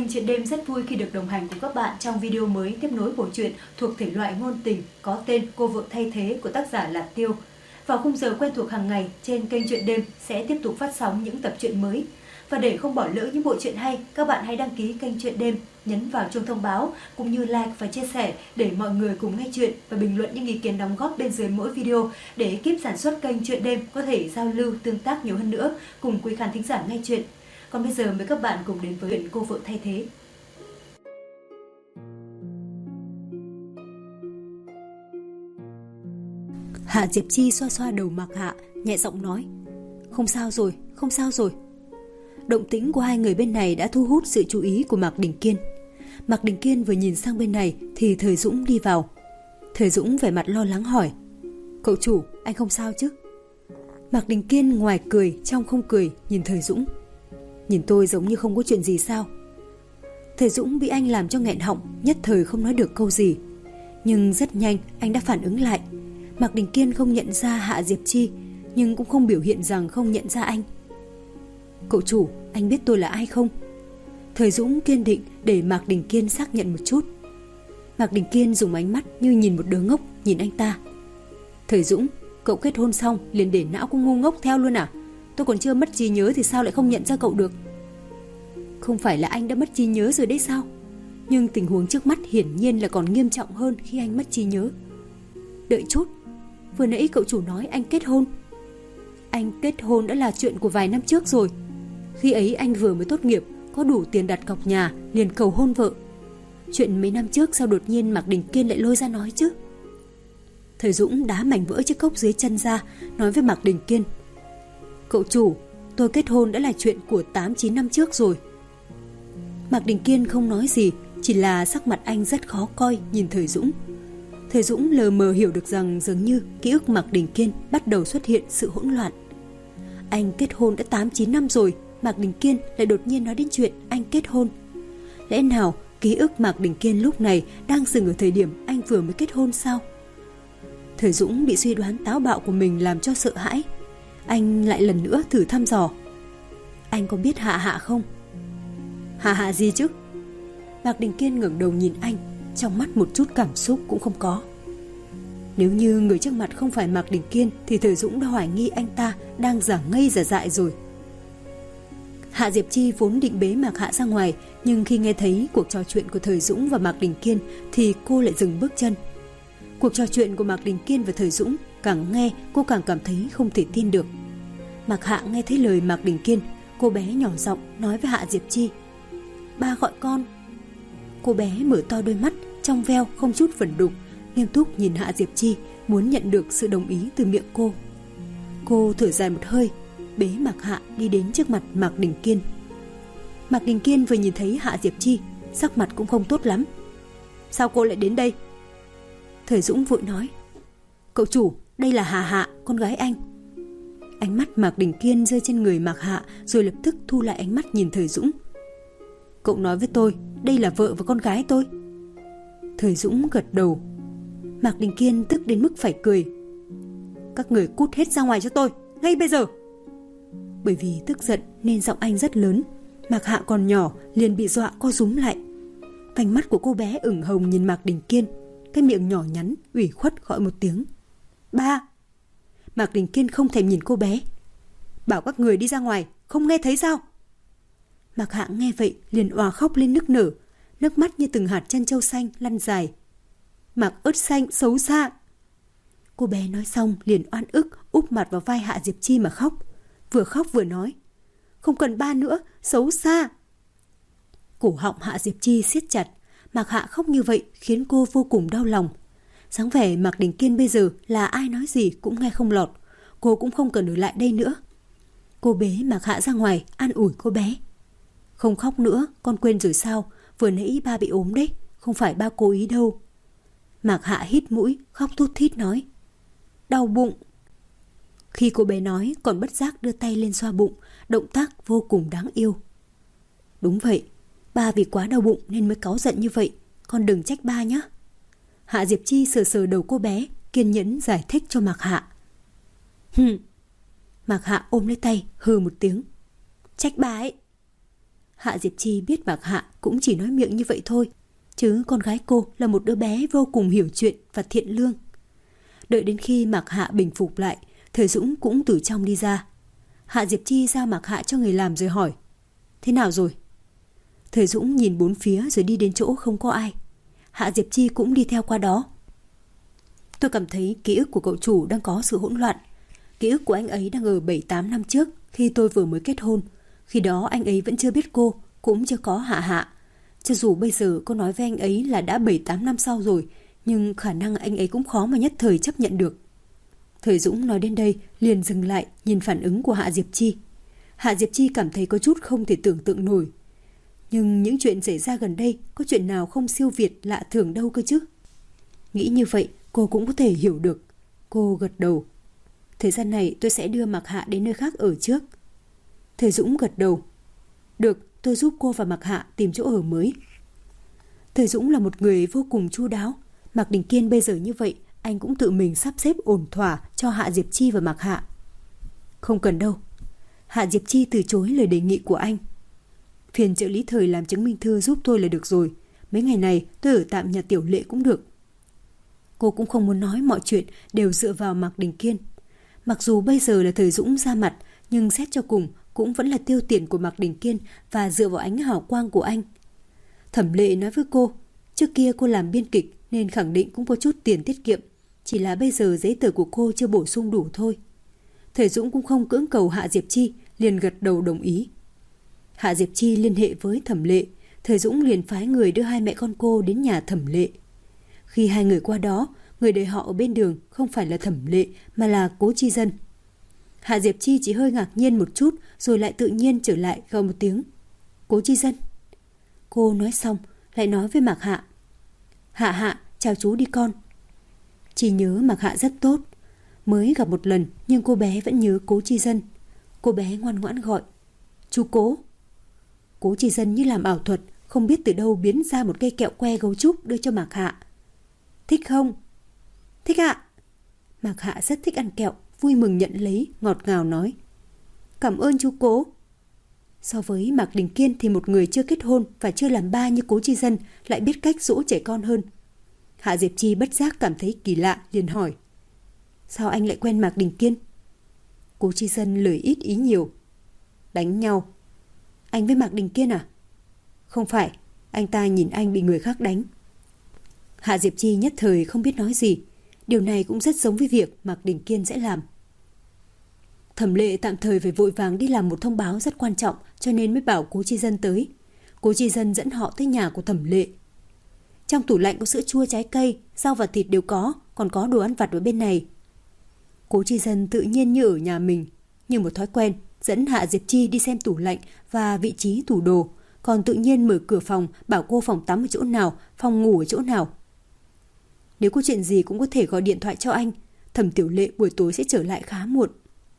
Kênh Chuyện Đêm rất vui khi được đồng hành cùng các bạn trong video mới tiếp nối bộ truyện thuộc thể loại ngôn tình có tên Cô Vợ Thay Thế của tác giả Lạt Tiêu. Vào khung giờ quen thuộc hàng ngày trên kênh Chuyện Đêm sẽ tiếp tục phát sóng những tập truyện mới. Và để không bỏ lỡ những bộ truyện hay, các bạn hãy đăng ký kênh Chuyện Đêm, nhấn vào chuông thông báo cũng như like và chia sẻ để mọi người cùng nghe chuyện và bình luận những ý kiến đóng góp bên dưới mỗi video để ekip sản xuất kênh Chuyện Đêm có thể giao lưu tương tác nhiều hơn nữa cùng quý khán thính giả nghe chuyện. Còn bây giờ mời các bạn cùng đến với chuyện Cô Vợ Thay Thế. Hạ Diệp Chi xoa xoa đầu Mạc Hạ, nhẹ giọng nói: Không sao rồi, không sao rồi. Động tĩnh của hai người bên này đã thu hút sự chú ý của Mạc Đình Kiên. Mạc Đình Kiên vừa nhìn sang bên này thì Thời Dũng đi vào. Thời Dũng vẻ mặt lo lắng hỏi: Cậu chủ, anh không sao chứ? Mạc Đình Kiên ngoài cười trong không cười nhìn Thời Dũng: Nhìn tôi giống như không có chuyện gì sao? Thời Dũng bị anh làm cho nghẹn họng, nhất thời không nói được câu gì. Nhưng rất nhanh anh đã phản ứng lại. Mạc Đình Kiên không nhận ra Hạ Diệp Chi, nhưng cũng không biểu hiện rằng không nhận ra anh. Cậu chủ, anh biết tôi là ai không? Thời Dũng kiên định để Mạc Đình Kiên xác nhận một chút. Mạc Đình Kiên dùng ánh mắt như nhìn một đứa ngốc nhìn anh ta. Thời Dũng, cậu kết hôn xong liền để não cũng ngu ngốc theo luôn à? Tôi còn chưa mất trí nhớ thì sao lại không nhận ra cậu được? Không phải là anh đã mất trí nhớ rồi đấy sao? Nhưng tình huống trước mắt hiển nhiên là còn nghiêm trọng hơn khi anh mất trí nhớ. Đợi chút, vừa nãy cậu chủ nói anh kết hôn. Anh kết hôn đã là chuyện của vài năm trước rồi. Khi ấy anh vừa mới tốt nghiệp, có đủ tiền đặt cọc nhà, liền cầu hôn vợ. Chuyện mấy năm trước sao đột nhiên Mạc Đình Kiên lại lôi ra nói chứ? Thời Dũng đá mảnh vỡ chiếc cốc dưới chân ra, nói với Mạc Đình Kiên: Cậu chủ, tôi kết hôn đã là chuyện của 8-9 năm trước rồi. Mạc Đình Kiên không nói gì, chỉ là sắc mặt anh rất khó coi nhìn Thời Dũng. Thời Dũng lờ mờ hiểu được rằng dường như ký ức Mạc Đình Kiên bắt đầu xuất hiện sự hỗn loạn. Anh kết hôn đã 8-9 năm rồi, Mạc Đình Kiên lại đột nhiên nói đến chuyện anh kết hôn. Lẽ nào ký ức Mạc Đình Kiên lúc này đang dừng ở thời điểm anh vừa mới kết hôn sao? Thời Dũng bị suy đoán táo bạo của mình làm cho sợ hãi. Anh lại lần nữa thử thăm dò: Anh có biết Hạ Hạ không? Hạ Hạ gì chứ? Mạc Đình Kiên ngẩng đầu nhìn anh, trong mắt một chút cảm xúc cũng không có. Nếu như người trước mặt không phải Mạc Đình Kiên thì Thời Dũng đã hoài nghi anh ta đang giả ngây giả dại rồi. Hạ Diệp Chi vốn định bế Mạc Hạ ra ngoài, nhưng khi nghe thấy cuộc trò chuyện của Thời Dũng và Mạc Đình Kiên thì cô lại dừng bước chân. Cuộc trò chuyện của Mạc Đình Kiên và Thời Dũng càng nghe cô càng cảm thấy không thể tin được. Mạc Hạ nghe thấy lời Mạc Đình Kiên, cô bé nhỏ giọng nói với Hạ Diệp Chi: Ba gọi con. Cô bé mở to đôi mắt trong veo không chút vẩn đục, nghiêm túc nhìn Hạ Diệp Chi, muốn nhận được sự đồng ý từ miệng cô. Cô thở dài một hơi, bế Mạc Hạ đi đến trước mặt Mạc Đình Kiên. Mạc Đình Kiên vừa nhìn thấy Hạ Diệp Chi, sắc mặt cũng không tốt lắm. Sao cô lại đến đây? Thời Dũng vội nói: Cậu chủ, đây là Hà Hạ, con gái anh. Ánh mắt Mạc Đình Kiên rơi trên người Mạc Hạ, rồi lập tức thu lại ánh mắt nhìn Thời Dũng. Cậu nói với tôi, đây là vợ và con gái tôi. Thời Dũng gật đầu. Mạc Đình Kiên tức đến mức phải cười. Các người cút hết ra ngoài cho tôi, ngay bây giờ. Bởi vì tức giận nên giọng anh rất lớn. Mạc Hạ còn nhỏ liền bị dọa co rúm lại. Vành mắt của cô bé ửng hồng nhìn Mạc Đình Kiên, cái miệng nhỏ nhắn ủy khuất gọi một tiếng: Ba. Mạc Đình Kiên không thèm nhìn cô bé. Bảo các người đi ra ngoài, không nghe thấy sao? Mạc Hạ nghe vậy liền òa khóc lên nức nở, nước mắt như từng hạt trân châu xanh lăn dài. Mạc ớt xanh xấu xa. Cô bé nói xong liền oan ức úp mặt vào vai Hạ Diệp Chi mà khóc, vừa khóc vừa nói: Không cần ba nữa, xấu xa. Cổ họng Hạ Diệp Chi siết chặt. Mạc Hạ khóc như vậy khiến cô vô cùng đau lòng. Dáng vẻ Mạc Đình Kiên bây giờ là ai nói gì cũng nghe không lọt. Cô cũng không cần ở lại đây nữa. Cô bế Mạc Hạ ra ngoài an ủi cô bé: Không khóc nữa, con quên rồi sao? Vừa nãy ba bị ốm đấy, không phải ba cố ý đâu. Mạc Hạ hít mũi, khóc thút thít nói: Đau bụng. Khi cô bé nói còn bất giác đưa tay lên xoa bụng, động tác vô cùng đáng yêu. Đúng vậy, ba vì quá đau bụng nên mới cáu giận như vậy, con đừng trách ba nhé. Hạ Diệp Chi sờ sờ đầu cô bé, kiên nhẫn giải thích cho Mạc Hạ. Mạc Hạ ôm lấy tay hừ một tiếng: Trách ba ấy. Hạ Diệp Chi biết Mạc Hạ cũng chỉ nói miệng như vậy thôi, chứ con gái cô là một đứa bé vô cùng hiểu chuyện và thiện lương. Đợi đến khi Mạc Hạ bình phục lại, Thời Dũng cũng từ trong đi ra. Hạ Diệp Chi giao Mạc Hạ cho người làm rồi hỏi: thế nào rồi? Thời Dũng nhìn bốn phía rồi đi đến chỗ không có ai. Hạ Diệp Chi cũng đi theo qua đó. Tôi cảm thấy ký ức của cậu chủ đang có sự hỗn loạn. Ký ức của anh ấy đang ở 7-8 năm trước, khi tôi vừa mới kết hôn. Khi đó anh ấy vẫn chưa biết cô, cũng chưa có Hạ Hạ. Cho dù bây giờ cô nói với anh ấy là đã 7-8 năm sau rồi, nhưng khả năng anh ấy cũng khó mà nhất thời chấp nhận được. Thời Dũng nói đến đây liền dừng lại nhìn phản ứng của Hạ Diệp Chi. Hạ Diệp Chi cảm thấy có chút không thể tưởng tượng nổi. Nhưng những chuyện xảy ra gần đây có chuyện nào không siêu việt lạ thường đâu cơ chứ. Nghĩ như vậy cô cũng có thể hiểu được. Cô gật đầu. Thời gian này tôi sẽ đưa Mạc Hạ đến nơi khác ở trước. Thời Dũng gật đầu. Được, tôi giúp cô và Mạc Hạ tìm chỗ ở mới. Thời Dũng là một người vô cùng chu đáo. Mạc Đình Kiên bây giờ như vậy, anh cũng tự mình sắp xếp ổn thỏa cho Hạ Diệp Chi và Mạc Hạ. Không cần đâu. Hạ Diệp Chi từ chối lời đề nghị của anh. Phiền trợ lý Thời làm chứng minh thư giúp tôi là được rồi. Mấy ngày này tôi ở tạm nhà Tiểu Lệ cũng được. Cô cũng không muốn nói mọi chuyện đều dựa vào Mạc Đình Kiên. Mặc dù bây giờ là Thời Dũng ra mặt, nhưng xét cho cùng cũng vẫn là tiêu tiền của Mạc Đình Kiên và dựa vào ánh hào quang của anh. Thẩm Lệ nói với cô, trước kia cô làm biên kịch nên khẳng định cũng có chút tiền tiết kiệm. Chỉ là bây giờ giấy tờ của cô chưa bổ sung đủ thôi. Thời Dũng cũng không cưỡng cầu Hạ Diệp Chi, liền gật đầu đồng ý. Hạ Diệp Chi liên hệ với Thẩm Lệ, Thời Dũng liền phái người đưa hai mẹ con cô đến nhà Thẩm Lệ. Khi hai người qua đó, người đợi họ ở bên đường không phải là Thẩm Lệ mà là Cố Chi Dân. Hạ Diệp Chi chỉ hơi ngạc nhiên một chút rồi lại tự nhiên trở lại gọi một tiếng. Cố Chi Dân. Cô nói xong lại nói với Mạc Hạ. Hạ Hạ, chào chú đi con. Chỉ nhớ Mạc Hạ rất tốt. Mới gặp một lần nhưng cô bé vẫn nhớ Cố Chi Dân. Cô bé ngoan ngoãn gọi. Chú Cố. Cố Chi Dân như làm ảo thuật, không biết từ đâu biến ra một cây kẹo que gấu trúc đưa cho Mạc Hạ. Thích không? Thích ạ. Mạc Hạ rất thích ăn kẹo, vui mừng nhận lấy, ngọt ngào nói. Cảm ơn chú Cố. So với Mạc Đình Kiên thì một người chưa kết hôn và chưa làm ba như Cố Chi Dân lại biết cách dỗ trẻ con hơn. Hạ Diệp Chi bất giác cảm thấy kỳ lạ, liền hỏi. Sao anh lại quen Mạc Đình Kiên? Cố Chi Dân lời ít ý nhiều. Đánh nhau. Anh với Mạc Đình Kiên à? Không phải, anh ta nhìn anh bị người khác đánh. Hạ Diệp Chi nhất thời không biết nói gì. Điều này cũng rất giống với việc Mạc Đình Kiên sẽ làm. Thẩm Lệ tạm thời phải vội vàng đi làm một thông báo rất quan trọng, cho nên mới bảo Cố Chi Dân tới. Cố Chi Dân dẫn họ tới nhà của Thẩm Lệ. Trong tủ lạnh có sữa chua, trái cây, rau và thịt đều có, còn có đồ ăn vặt ở bên này. Cố Chi Dân tự nhiên như ở nhà mình, như một thói quen, dẫn Hạ Diệp Chi đi xem tủ lạnh và vị trí tủ đồ, còn tự nhiên mở cửa phòng bảo cô phòng tắm ở chỗ nào, phòng ngủ ở chỗ nào. Nếu có chuyện gì cũng có thể gọi điện thoại cho anh. Thẩm Tiểu Lệ buổi tối sẽ trở lại khá muộn.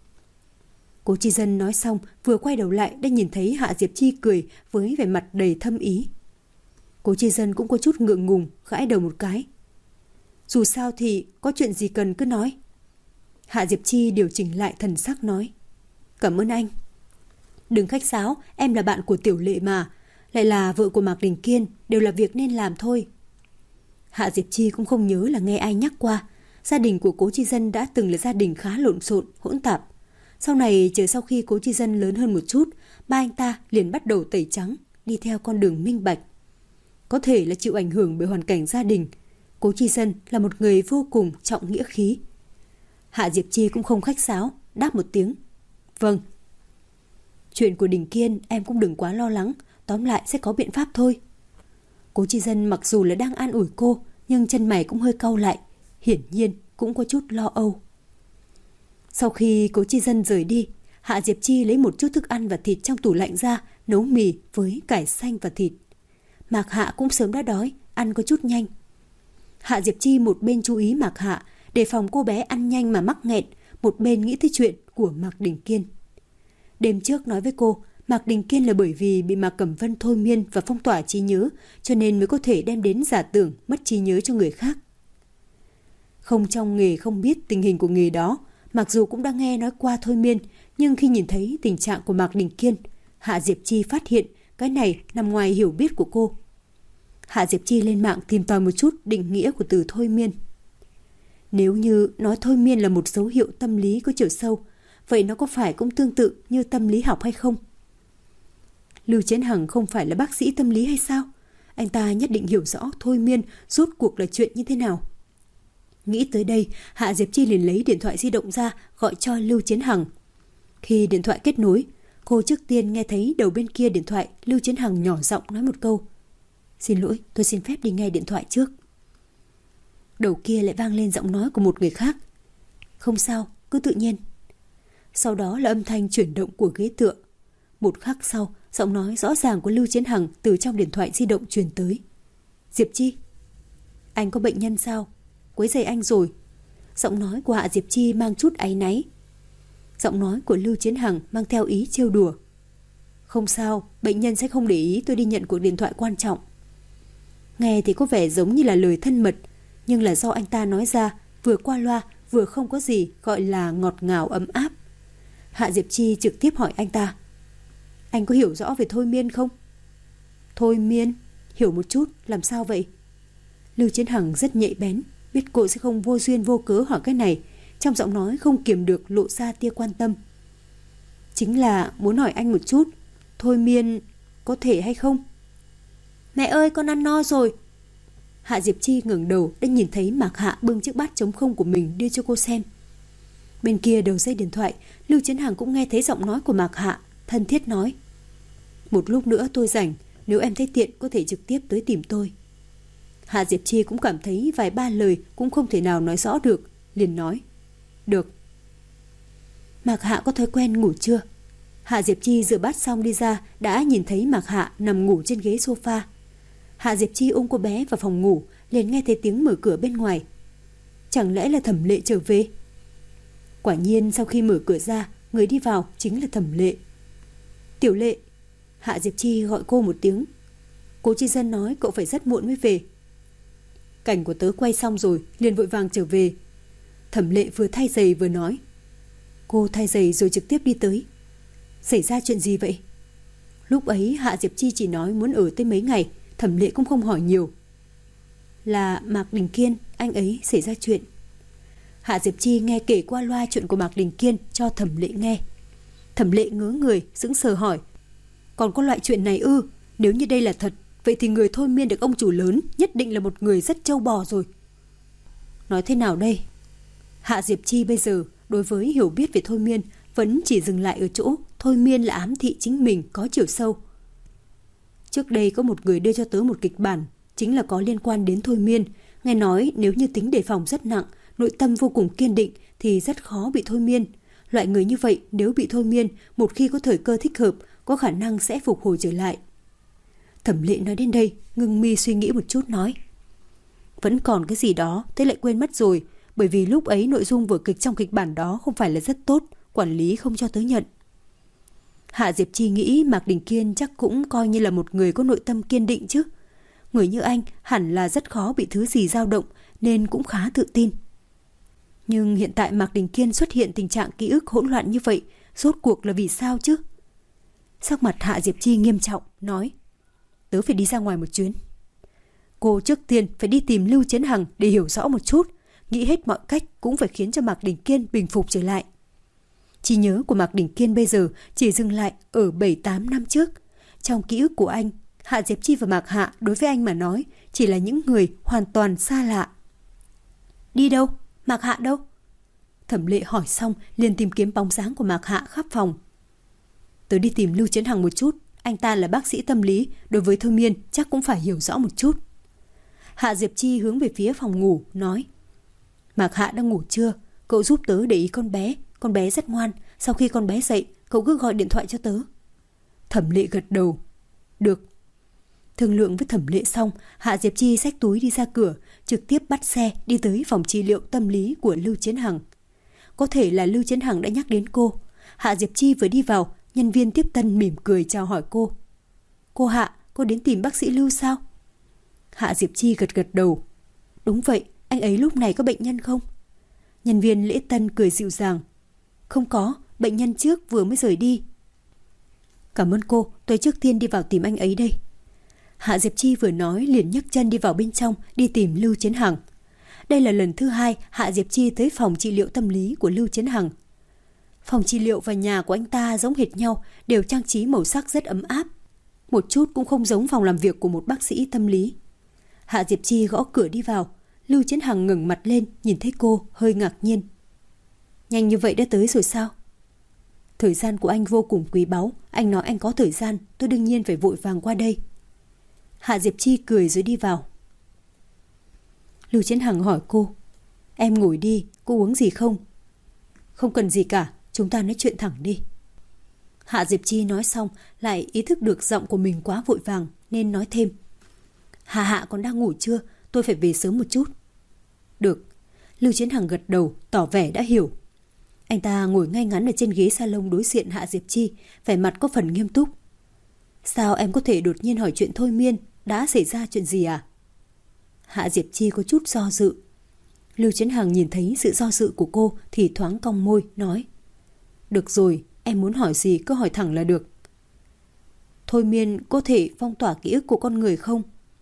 Cố Chi Dân nói xong vừa quay đầu lại đã nhìn thấy Hạ Diệp Chi cười với vẻ mặt đầy thâm ý. Cố Chi Dân cũng có chút ngượng ngùng, gãi đầu một cái. Dù sao thì có chuyện gì cần cứ nói. Hạ Diệp Chi điều chỉnh lại thần sắc nói. Cảm ơn anh. Đừng khách sáo, em là bạn của Tiểu Lệ mà, lại là vợ của Mạc Đình Kiên, đều là việc nên làm thôi. Hạ Diệp Chi cũng không nhớ là nghe ai nhắc qua. Gia đình của Cố Chi Dân đã từng là gia đình khá lộn xộn, hỗn tạp. Sau này chờ sau khi Cố Chi Dân lớn hơn một chút, ba anh ta liền bắt đầu tẩy trắng, đi theo con đường minh bạch. Có thể là chịu ảnh hưởng bởi hoàn cảnh gia đình, Cố Chi Dân là một người vô cùng trọng nghĩa khí. Hạ Diệp Chi cũng không khách sáo, đáp một tiếng. Vâng. Chuyện của Đình Kiên em cũng đừng quá lo lắng, tóm lại sẽ có biện pháp thôi. Cố Chi Dân mặc dù là đang an ủi cô, nhưng chân mày cũng hơi cau lại, hiển nhiên cũng có chút lo âu. Sau khi Cố Chi Dân rời đi, Hạ Diệp Chi lấy một chút thức ăn và thịt trong tủ lạnh ra, nấu mì với cải xanh và thịt. Mạc Hạ cũng sớm đã đói, ăn có chút nhanh. Hạ Diệp Chi một bên chú ý Mạc Hạ, đề phòng cô bé ăn nhanh mà mắc nghẹn, một bên nghĩ tới chuyện của Mạc Đình Kiên. Đêm trước nói với cô, Mạc Đình Kiên là bởi vì bị Mạc Cẩm Vân thôi miên và phong tỏa trí nhớ, cho nên mới có thể đem đến giả tưởng mất trí nhớ cho người khác. Không trong nghề không biết tình hình của nghề đó, mặc dù cũng đã nghe nói qua thôi miên, nhưng khi nhìn thấy tình trạng của Mạc Đình Kiên, Hạ Diệp Chi phát hiện cái này nằm ngoài hiểu biết của cô. Hạ Diệp Chi lên mạng tìm tòi một chút định nghĩa của từ thôi miên. Nếu như nói thôi miên là một dấu hiệu tâm lý có chiều sâu, vậy nó có phải cũng tương tự như tâm lý học hay không? Lưu Chiến Hằng không phải là bác sĩ tâm lý hay sao? Anh ta nhất định hiểu rõ thôi miên rốt cuộc là chuyện như thế nào. Nghĩ tới đây, Hạ Diệp Chi liền lấy điện thoại di động ra gọi cho Lưu Chiến Hằng. Khi điện thoại kết nối, cô trước tiên nghe thấy đầu bên kia điện thoại Lưu Chiến Hằng nhỏ giọng nói một câu: "Xin lỗi, tôi xin phép đi nghe điện thoại trước." Đầu kia lại vang lên giọng nói của một người khác: "Không sao, cứ tự nhiên." Sau đó là âm thanh chuyển động của ghế tựa. Một khắc sau, giọng nói rõ ràng của Lưu Chiến Hằng từ trong điện thoại di động truyền tới: "Diệp Chi, anh có bệnh nhân sao? Quấy rầy anh rồi." Giọng nói của Hạ Diệp Chi mang chút áy náy. Giọng nói của Lưu Chiến Hằng mang theo ý trêu đùa: "Không sao, bệnh nhân sẽ không để ý tôi đi nhận cuộc điện thoại quan trọng." Nghe thì có vẻ giống như là lời thân mật, nhưng là do anh ta nói ra vừa qua loa vừa không có gì gọi là ngọt ngào ấm áp. Hạ Diệp Chi trực tiếp hỏi anh ta: "Anh có hiểu rõ về thôi miên không?" "Thôi miên? Hiểu một chút, làm sao vậy?" Lưu Chiến Hằng rất nhạy bén, biết cô sẽ không vô duyên vô cớ hỏi cái này, trong giọng nói không kiềm được lộ ra tia quan tâm. "Chính là muốn hỏi anh một chút, thôi miên có thể hay không?" "Mẹ ơi, con ăn no rồi." Hạ Diệp Chi ngẩng đầu đã nhìn thấy Mạc Hạ bưng chiếc bát trống không của mình đưa cho cô xem. Bên kia đầu dây điện thoại, Lưu Chiến Hằng cũng nghe thấy giọng nói của Mạc Hạ, thân thiết nói: "Một lúc nữa tôi rảnh, nếu em thấy tiện có thể trực tiếp tới tìm tôi." Hạ Diệp Chi cũng cảm thấy vài ba lời cũng không thể nào nói rõ được, liền nói: "Được." Mạc Hạ có thói quen ngủ trưa. Hạ Diệp Chi rửa bát xong đi ra đã nhìn thấy Mạc Hạ nằm ngủ trên ghế sofa. Hạ Diệp Chi ôm cô bé vào phòng ngủ, liền nghe thấy tiếng mở cửa bên ngoài. Chẳng lẽ là Thẩm Lệ trở về? Quả nhiên sau khi mở cửa ra, người đi vào chính là Thẩm Lệ. "Tiểu Lệ." Hạ Diệp Chi gọi cô một tiếng. "Cố Chi Dân nói cậu phải rất muộn mới về." "Cảnh của tớ quay xong rồi, liền vội vàng trở về." Thẩm Lệ vừa thay giày vừa nói. Cô thay giày rồi trực tiếp đi tới. "Xảy ra chuyện gì vậy?" Lúc ấy Hạ Diệp Chi chỉ nói muốn ở tới mấy ngày, Thẩm Lệ cũng không hỏi nhiều. "Là Mạc Đình Kiên, anh ấy xảy ra chuyện." Hạ Diệp Chi nghe kể qua loa chuyện của Mạc Đình Kiên cho Thẩm Lệ nghe. Thẩm Lệ ngớ người, sững sờ hỏi: "Còn có loại chuyện này ư? Nếu như đây là thật, vậy thì người thôi miên được ông chủ lớn nhất định là một người rất trâu bò rồi." Nói thế nào đây? Hạ Diệp Chi bây giờ đối với hiểu biết về thôi miên vẫn chỉ dừng lại ở chỗ thôi miên là ám thị chính mình có chiều sâu. Trước đây có một người đưa cho tớ một kịch bản, chính là có liên quan đến thôi miên. Nghe nói nếu như tính đề phòng rất nặng, nội tâm vô cùng kiên định thì rất khó bị thôi miên. Loại người như vậy nếu bị thôi miên, một khi có thời cơ thích hợp, có khả năng sẽ phục hồi trở lại. Thẩm Lệ nói đến đây, ngưng mi suy nghĩ một chút nói: "Vẫn còn cái gì đó, thế lại quên mất rồi. Bởi vì lúc ấy nội dung vở kịch trong kịch bản đó không phải là rất tốt, quản lý không cho tớ nhận." Hạ Diệp Chi nghĩ Mạc Đình Kiên chắc cũng coi như là một người có nội tâm kiên định chứ. Người như anh hẳn là rất khó bị thứ gì dao động, nên cũng khá tự tin. Nhưng hiện tại Mạc Đình Kiên xuất hiện tình trạng ký ức hỗn loạn như vậy, rốt cuộc là vì sao chứ? Sắc mặt Hạ Diệp Chi nghiêm trọng, nói: "Tớ phải đi ra ngoài một chuyến." Cô trước tiên phải đi tìm Lưu Chiến Hằng để hiểu rõ một chút, nghĩ hết mọi cách cũng phải khiến cho Mạc Đình Kiên bình phục trở lại. Trí nhớ của Mạc Đình Kiên bây giờ chỉ dừng lại ở 7-8 năm trước. Trong ký ức của anh, Hạ Diệp Chi và Mạc Hạ đối với anh mà nói chỉ là những người hoàn toàn xa lạ. "Đi đâu? Mạc Hạ đâu?" Thẩm Lệ hỏi xong liền tìm kiếm bóng dáng của Mạc Hạ khắp phòng. "Tớ đi tìm Lưu Chiến Hằng một chút, anh ta là bác sĩ tâm lý, đối với thôi miên chắc cũng phải hiểu rõ một chút." Hạ Diệp Chi hướng về phía phòng ngủ, nói: "Mạc Hạ đang ngủ trưa, cậu giúp tớ để ý con bé rất ngoan, sau khi con bé dậy, cậu cứ gọi điện thoại cho tớ." Thẩm Lệ gật đầu: "Được." Thương lượng với Thẩm Lệ xong, Hạ Diệp Chi xách túi đi ra cửa, trực tiếp bắt xe đi tới phòng trị liệu tâm lý của Lưu Chiến Hằng. Có thể là Lưu Chiến Hằng đã nhắc đến cô. Hạ Diệp Chi vừa đi vào, nhân viên tiếp tân mỉm cười chào hỏi cô: "Cô Hạ, cô đến tìm bác sĩ Lưu sao?" Hạ Diệp Chi gật gật đầu: "Đúng vậy, anh ấy lúc này có bệnh nhân không?" Nhân viên lễ tân cười dịu dàng: "Không có, bệnh nhân trước vừa mới rời đi." Cảm ơn cô, tôi trước tiên đi vào tìm anh ấy đây. Hạ Diệp Chi vừa nói liền nhấc chân đi vào bên trong đi tìm Lưu Chiến Hằng. Đây là lần thứ 2 Hạ Diệp Chi tới phòng trị liệu tâm lý của Lưu Chiến Hằng. Phòng trị liệu và nhà của anh ta giống hệt nhau, đều trang trí màu sắc rất ấm áp. Một chút cũng không giống phòng làm việc của một bác sĩ tâm lý. Hạ Diệp Chi gõ cửa đi vào. Lưu Chiến Hằng ngẩng mặt lên, nhìn thấy cô, hơi ngạc nhiên. Nhanh như vậy đã tới rồi sao? Thời gian của anh vô cùng quý báu. Anh nói anh có thời gian, tôi đương nhiên phải vội vàng qua đây. Hạ Diệp Chi cười rồi đi vào. Lưu Chiến Hằng hỏi cô. Em ngồi đi, cô uống gì không? Không cần gì cả, chúng ta nói chuyện thẳng đi. Hạ Diệp Chi nói xong lại ý thức được giọng của mình quá vội vàng nên nói thêm. Hạ còn đang ngủ chưa? Tôi phải về sớm một chút. Được. Lưu Chiến Hằng gật đầu tỏ vẻ đã hiểu. Anh ta ngồi ngay ngắn ở trên ghế salon đối diện Hạ Diệp Chi, vẻ mặt có phần nghiêm túc. Sao em có thể đột nhiên hỏi chuyện thôi miên? Đã xảy ra chuyện gì à? Hạ Diệp Chi có chút do dự. Lưu Chiến Hằng nhìn thấy sự do dự của cô thì thoáng cong môi nói. Được rồi, em muốn hỏi gì cứ hỏi thẳng là được. Thôi miên có thể phong tỏa ký ức của con người không?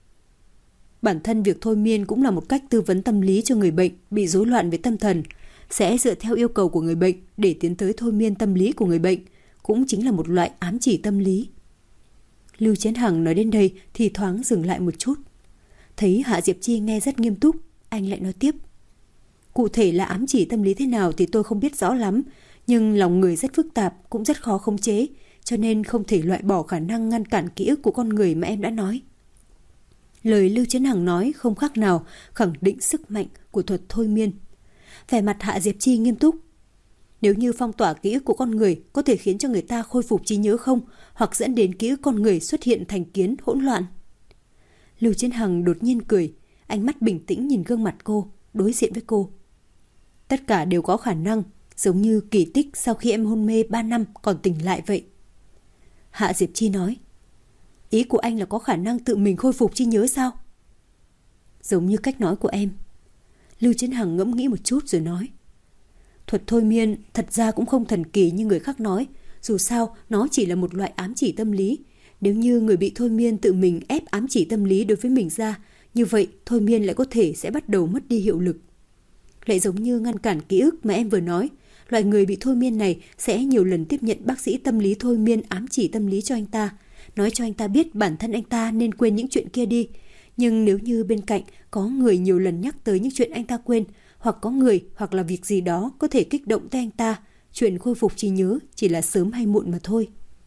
Bản thân việc thôi miên cũng là một cách tư vấn tâm lý cho người bệnh bị rối loạn về tâm thần, sẽ dựa theo yêu cầu của người bệnh để tiến tới thôi miên tâm lý của người bệnh, cũng chính là một loại ám chỉ tâm lý. Lưu Chiến Hằng nói đến đây thì thoáng dừng lại một chút. Thấy Hạ Diệp Chi nghe rất nghiêm túc, anh lại nói tiếp. Cụ thể là ám chỉ tâm lý thế nào thì tôi không biết rõ lắm, nhưng lòng người rất phức tạp, cũng rất khó khống chế, cho nên không thể loại bỏ khả năng ngăn cản ký ức của con người mà em đã nói. Lời Lưu Chiến Hằng nói không khác nào khẳng định sức mạnh của thuật thôi miên. Vẻ mặt Hạ Diệp Chi nghiêm túc. Nếu như phong tỏa ký ức của con người có thể khiến cho người ta khôi phục trí nhớ không, hoặc dẫn đến ký ức con người xuất hiện thành kiến hỗn loạn? Lưu Chiến Hằng đột nhiên cười, ánh mắt bình tĩnh nhìn gương mặt cô, đối diện với cô. Tất cả đều có khả năng, giống như kỳ tích sau khi em hôn mê 3 năm còn tỉnh lại vậy. Hạ Diệp Chi nói. Ý của anh là có khả năng tự mình khôi phục trí nhớ sao? Giống như cách nói của em. Lưu Chiến Hằng ngẫm nghĩ một chút rồi nói. Thuật thôi miên thật ra cũng không thần kỳ như người khác nói, dù sao nó chỉ là một loại ám chỉ tâm lý. Nếu như người bị thôi miên tự mình ép ám chỉ tâm lý đối với mình ra, như vậy thôi miên lại có thể sẽ bắt đầu mất đi hiệu lực. Lại giống như ngăn cản ký ức mà em vừa nói, loại người bị thôi miên này sẽ nhiều lần tiếp nhận bác sĩ tâm lý thôi miên ám chỉ tâm lý cho anh ta, nói cho anh ta biết bản thân anh ta nên quên những chuyện kia đi. Nhưng nếu như bên cạnh có người nhiều lần nhắc tới những chuyện anh ta quên, hoặc có người hoặc là việc gì đó có thể kích động tới anh ta, chuyện khôi phục trí nhớ chỉ là sớm hay muộn mà thôi.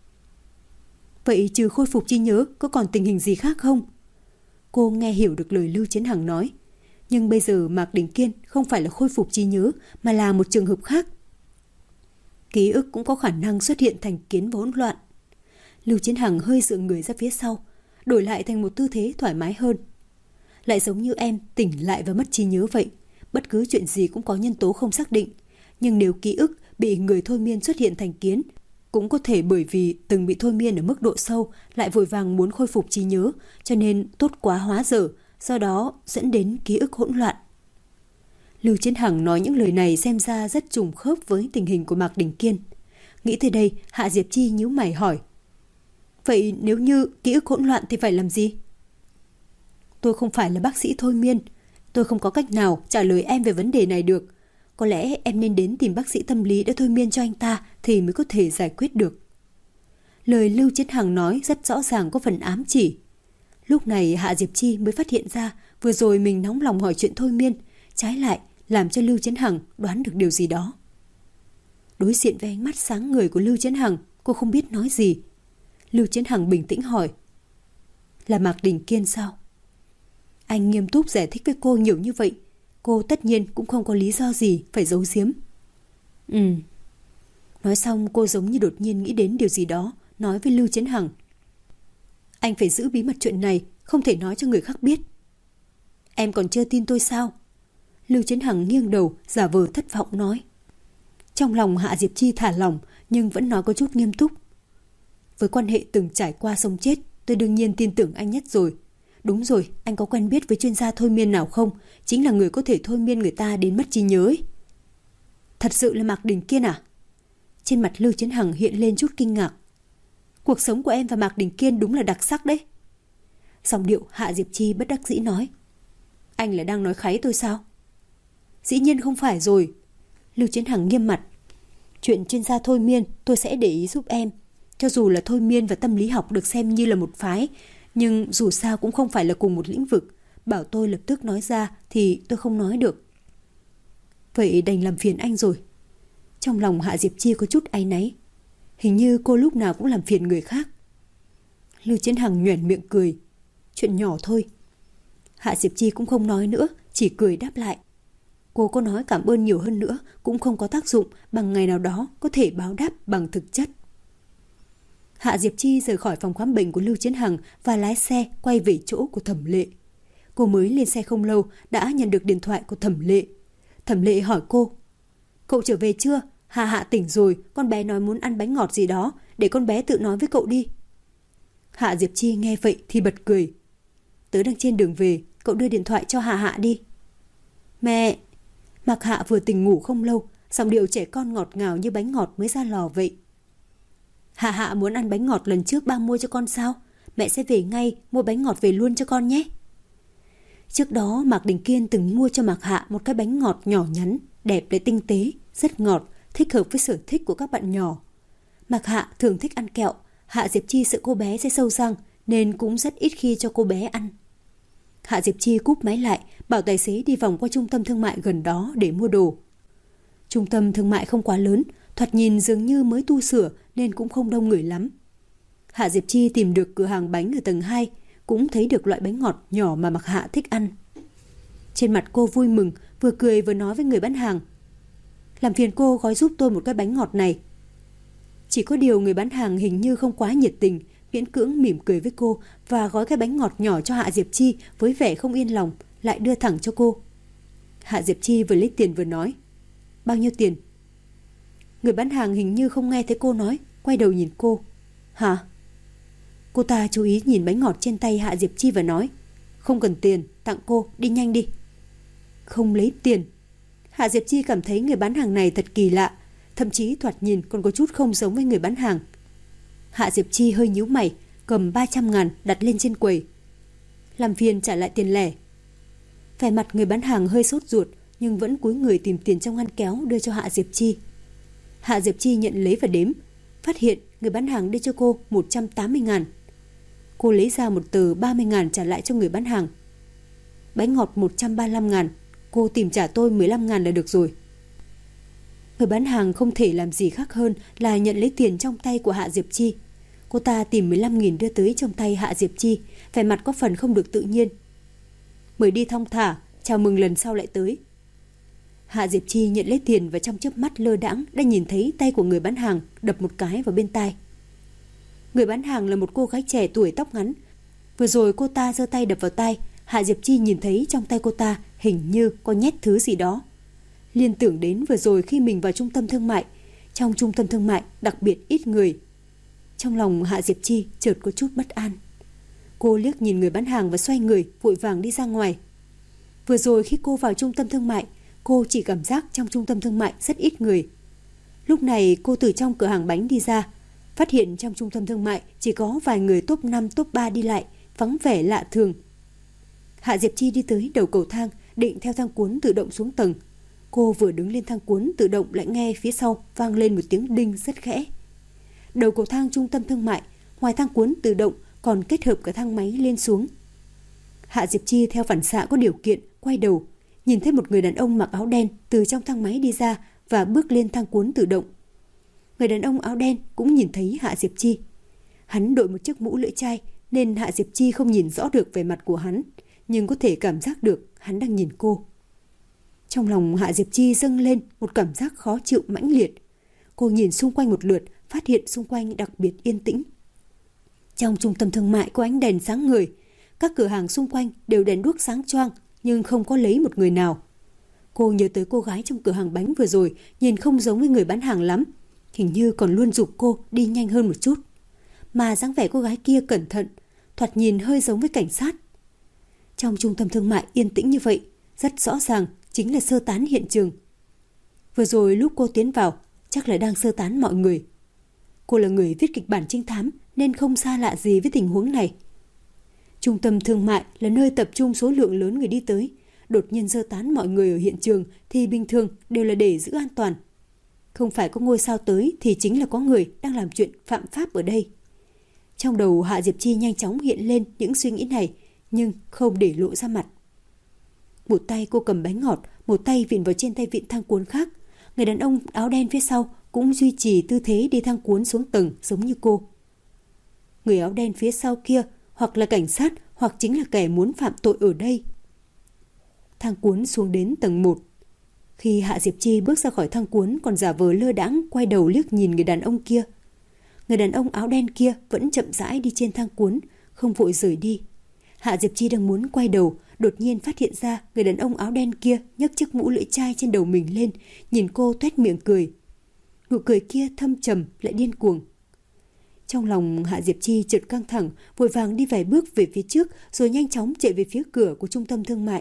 Vậy trừ khôi phục trí nhớ có còn tình hình gì khác không? Cô nghe hiểu được lời Lưu Chiến Hằng nói. Nhưng bây giờ Mạc Đình Kiên không phải là khôi phục trí nhớ mà là một trường hợp khác. Ký ức cũng có khả năng xuất hiện thành kiến và hỗn loạn. Lưu Chiến Hằng hơi dựa người ra phía sau, đổi lại thành một tư thế thoải mái hơn. Lại giống như em tỉnh lại và mất trí nhớ vậy. Bất cứ chuyện gì cũng có nhân tố không xác định. Nhưng nếu ký ức bị người thôi miên xuất hiện thành kiến, cũng có thể bởi vì từng bị thôi miên ở mức độ sâu lại vội vàng muốn khôi phục trí nhớ, cho nên tốt quá hóa dở, do đó dẫn đến ký ức hỗn loạn. Lưu Chiến Hằng nói những lời này xem ra rất trùng khớp với tình hình của Mạc Đình Kiên. Nghĩ tới đây, Hạ Diệp Chi nhíu mày hỏi. Vậy nếu như ký ức hỗn loạn thì phải làm gì? Tôi không phải là bác sĩ thôi miên. Tôi không có cách nào trả lời em về vấn đề này được. Có lẽ em nên đến tìm bác sĩ tâm lý đã thôi miên cho anh ta thì mới có thể giải quyết được. Lời Lưu Chiến Hằng nói rất rõ ràng có phần ám chỉ. Lúc này Hạ Diệp Chi mới phát hiện ra vừa rồi mình nóng lòng hỏi chuyện thôi miên, trái lại làm cho Lưu Chiến Hằng đoán được điều gì đó. Đối diện với ánh mắt sáng ngời của Lưu Chiến Hằng, cô không biết nói gì. Lưu Chiến Hằng bình tĩnh hỏi. Là Mạc Đình Kiên sao? Anh nghiêm túc giải thích với cô nhiều như vậy, cô tất nhiên cũng không có lý do gì phải giấu giếm. Nói xong cô giống như đột nhiên nghĩ đến điều gì đó, nói với Lưu Chiến Hằng. Anh phải giữ bí mật chuyện này, không thể nói cho người khác biết. Em còn chưa tin tôi sao? Lưu Chiến Hằng nghiêng đầu, giả vờ thất vọng nói. Trong lòng Hạ Diệp Chi thả lỏng, nhưng vẫn nói có chút nghiêm túc. Với quan hệ từng trải qua sống chết, tôi đương nhiên tin tưởng anh nhất rồi. Đúng rồi, anh có quen biết với chuyên gia thôi miên nào không? Chính là người có thể thôi miên người ta đến mất trí nhớ ấy. Thật sự là Mạc Đình Kiên à? Trên mặt Lưu Chiến Hằng hiện lên chút kinh ngạc. Cuộc sống của em và Mạc Đình Kiên đúng là đặc sắc đấy. Giọng điệu Hạ Diệp Chi bất đắc dĩ nói. Anh là đang nói kháy tôi sao? Dĩ nhiên không phải rồi. Lưu Chiến Hằng nghiêm mặt. Chuyện chuyên gia thôi miên tôi sẽ để ý giúp em. Cho dù là thôi miên và tâm lý học được xem như là một phái, nhưng dù sao cũng không phải là cùng một lĩnh vực. Bảo tôi lập tức nói ra thì tôi không nói được. Vậy đành làm phiền anh rồi. Trong lòng Hạ Diệp Chi có chút áy náy. Hình như cô lúc nào cũng làm phiền người khác. Lưu Chiến Hằng nhoẻn miệng cười. Chuyện nhỏ thôi. Hạ Diệp Chi cũng không nói nữa, chỉ cười đáp lại. Cô có nói cảm ơn nhiều hơn nữa cũng không có tác dụng, bằng ngày nào đó có thể báo đáp bằng thực chất. Hạ Diệp Chi rời khỏi phòng khám bệnh của Lưu Chiến Hằng và lái xe quay về chỗ của Thẩm Lệ. Cô mới lên xe không lâu đã nhận được điện thoại của Thẩm Lệ. Thẩm Lệ hỏi cô. Cậu trở về chưa? Hạ Hạ tỉnh rồi, con bé nói muốn ăn bánh ngọt gì đó, để con bé tự nói với cậu đi. Hạ Diệp Chi nghe vậy thì bật cười. Tớ đang trên đường về, cậu đưa điện thoại cho Hạ Hạ đi. Mẹ! Mạc Hạ vừa tỉnh ngủ không lâu, giọng điệu trẻ con ngọt ngào như bánh ngọt mới ra lò vậy. Hạ Hạ muốn ăn bánh ngọt lần trước ba mua cho con sao? Mẹ sẽ về ngay, mua bánh ngọt về luôn cho con nhé. Trước đó Mạc Đình Kiên từng mua cho Mạc Hạ một cái bánh ngọt nhỏ nhắn, đẹp lại tinh tế, rất ngọt, thích hợp với sở thích của các bạn nhỏ. Mạc Hạ thường thích ăn kẹo, Hạ Diệp Chi sợ cô bé sẽ sâu răng nên cũng rất ít khi cho cô bé ăn. Hạ Diệp Chi cúp máy lại, bảo tài xế đi vòng qua trung tâm thương mại gần đó để mua đồ. Trung tâm thương mại không quá lớn, thoạt nhìn dường như mới tu sửa nên cũng không đông người lắm. Hạ Diệp Chi tìm được cửa hàng bánh ở tầng 2, cũng thấy được loại bánh ngọt nhỏ mà Mạc Hạ thích ăn. Trên mặt cô vui mừng, vừa cười vừa nói với người bán hàng. Làm phiền cô gói giúp tôi một cái bánh ngọt này. Chỉ có điều người bán hàng hình như không quá nhiệt tình, miễn cưỡng mỉm cười với cô và gói cái bánh ngọt nhỏ cho Hạ Diệp Chi với vẻ không yên lòng, lại đưa thẳng cho cô. Hạ Diệp Chi vừa lấy tiền vừa nói. Bao nhiêu tiền? Người bán hàng hình như không nghe thấy cô nói, quay đầu nhìn cô. Hả? Cô ta chú ý nhìn bánh ngọt trên tay Hạ Diệp Chi và nói. Không cần tiền, tặng cô, đi nhanh đi. Không lấy tiền. Hạ Diệp Chi cảm thấy người bán hàng này thật kỳ lạ, thậm chí thoạt nhìn còn có chút không giống với người bán hàng. Hạ Diệp Chi hơi nhíu mày, cầm 300.000 đặt lên trên quầy. Làm phiền trả lại tiền lẻ. Vẻ mặt người bán hàng hơi sốt ruột, nhưng vẫn cúi người tìm tiền trong ngăn kéo đưa cho Hạ Diệp Chi. Hạ Diệp Chi nhận lấy và đếm, phát hiện người bán hàng đưa cho cô 180.000. Cô lấy ra một tờ 30.000 trả lại cho người bán hàng. Bánh ngọt 135.000, cô tìm trả tôi 15.000 là được rồi. Người bán hàng không thể làm gì khác hơn là nhận lấy tiền trong tay của Hạ Diệp Chi. Cô ta tìm 15.000 đưa tới trong tay Hạ Diệp Chi, vẻ mặt có phần không được tự nhiên. Mời đi thong thả, chào mừng lần sau lại tới. Hạ Diệp Chi nhận lấy tiền và trong chớp mắt lơ đãng đã nhìn thấy tay của người bán hàng đập một cái vào bên tai. Người bán hàng là một cô gái trẻ tuổi tóc ngắn. Vừa rồi cô ta giơ tay đập vào tai, Hạ Diệp Chi nhìn thấy trong tay cô ta hình như có nhét thứ gì đó. Liên tưởng đến vừa rồi khi mình vào trung tâm thương mại. Trong trung tâm thương mại đặc biệt ít người. Trong lòng Hạ Diệp Chi chợt có chút bất an. Cô liếc nhìn người bán hàng và xoay người vội vàng đi ra ngoài. Vừa rồi khi cô vào trung tâm thương mại, cô chỉ cảm giác trong trung tâm thương mại rất ít người. Lúc này cô từ trong cửa hàng bánh đi ra, phát hiện trong trung tâm thương mại chỉ có vài người top 5, top 3 đi lại, vắng vẻ lạ thường. Hạ Diệp Chi đi tới đầu cầu thang, định theo thang cuốn tự động xuống tầng. Cô vừa đứng lên thang cuốn tự động lại nghe phía sau vang lên một tiếng đinh rất khẽ. Đầu cầu thang trung tâm thương mại, ngoài thang cuốn tự động còn kết hợp cả thang máy lên xuống. Hạ Diệp Chi theo phản xạ có điều kiện quay đầu, nhìn thấy một người đàn ông mặc áo đen từ trong thang máy đi ra và bước lên thang cuốn tự động. Người đàn ông áo đen cũng nhìn thấy Hạ Diệp Chi. Hắn đội một chiếc mũ lưỡi chai nên Hạ Diệp Chi không nhìn rõ được vẻ mặt của hắn, nhưng có thể cảm giác được hắn đang nhìn cô. Trong lòng Hạ Diệp Chi dâng lên một cảm giác khó chịu mãnh liệt. Cô nhìn xung quanh một lượt, phát hiện xung quanh đặc biệt yên tĩnh. Trong trung tâm thương mại có ánh đèn sáng ngời, các cửa hàng xung quanh đều đèn đuốc sáng choang nhưng không có lấy một người nào. Cô nhớ tới cô gái trong cửa hàng bánh vừa rồi, nhìn không giống với người bán hàng lắm, hình như còn luôn giục cô đi nhanh hơn một chút. Mà dáng vẻ cô gái kia cẩn thận, thoạt nhìn hơi giống với cảnh sát. Trong trung tâm thương mại yên tĩnh như vậy, rất rõ ràng chính là sơ tán hiện trường. Vừa rồi lúc cô tiến vào, chắc là đang sơ tán mọi người. Cô là người viết kịch bản trinh thám nên không xa lạ gì với tình huống này. Trung tâm thương mại là nơi tập trung số lượng lớn người đi tới. Đột nhiên sơ tán mọi người ở hiện trường thì bình thường đều là để giữ an toàn. Không phải có ngôi sao tới thì chính là có người đang làm chuyện phạm pháp ở đây. Trong đầu Hạ Diệp Chi nhanh chóng hiện lên những suy nghĩ này, nhưng không để lộ ra mặt. Một tay cô cầm bánh ngọt, một tay vịn vào trên tay vịn thang cuốn khác. Người đàn ông áo đen phía sau cũng duy trì tư thế đi thang cuốn xuống tầng giống như cô. Người áo đen phía sau kia hoặc là cảnh sát hoặc chính là kẻ muốn phạm tội ở đây. Thang cuốn xuống đến tầng 1. Khi Hạ Diệp Chi bước ra khỏi thang cuốn còn giả vờ lơ đãng quay đầu liếc nhìn người đàn ông kia. Người đàn ông áo đen kia vẫn chậm rãi đi trên thang cuốn, không vội rời đi. Hạ Diệp Chi đang muốn quay đầu, đột nhiên phát hiện ra người đàn ông áo đen kia nhấc chiếc mũ lưỡi chai trên đầu mình lên, nhìn cô toét miệng cười. Nụ cười kia thâm trầm lại điên cuồng. Trong lòng Hạ Diệp Chi chợt căng thẳng, vội vàng đi vài bước về phía trước rồi nhanh chóng chạy về phía cửa của trung tâm thương mại.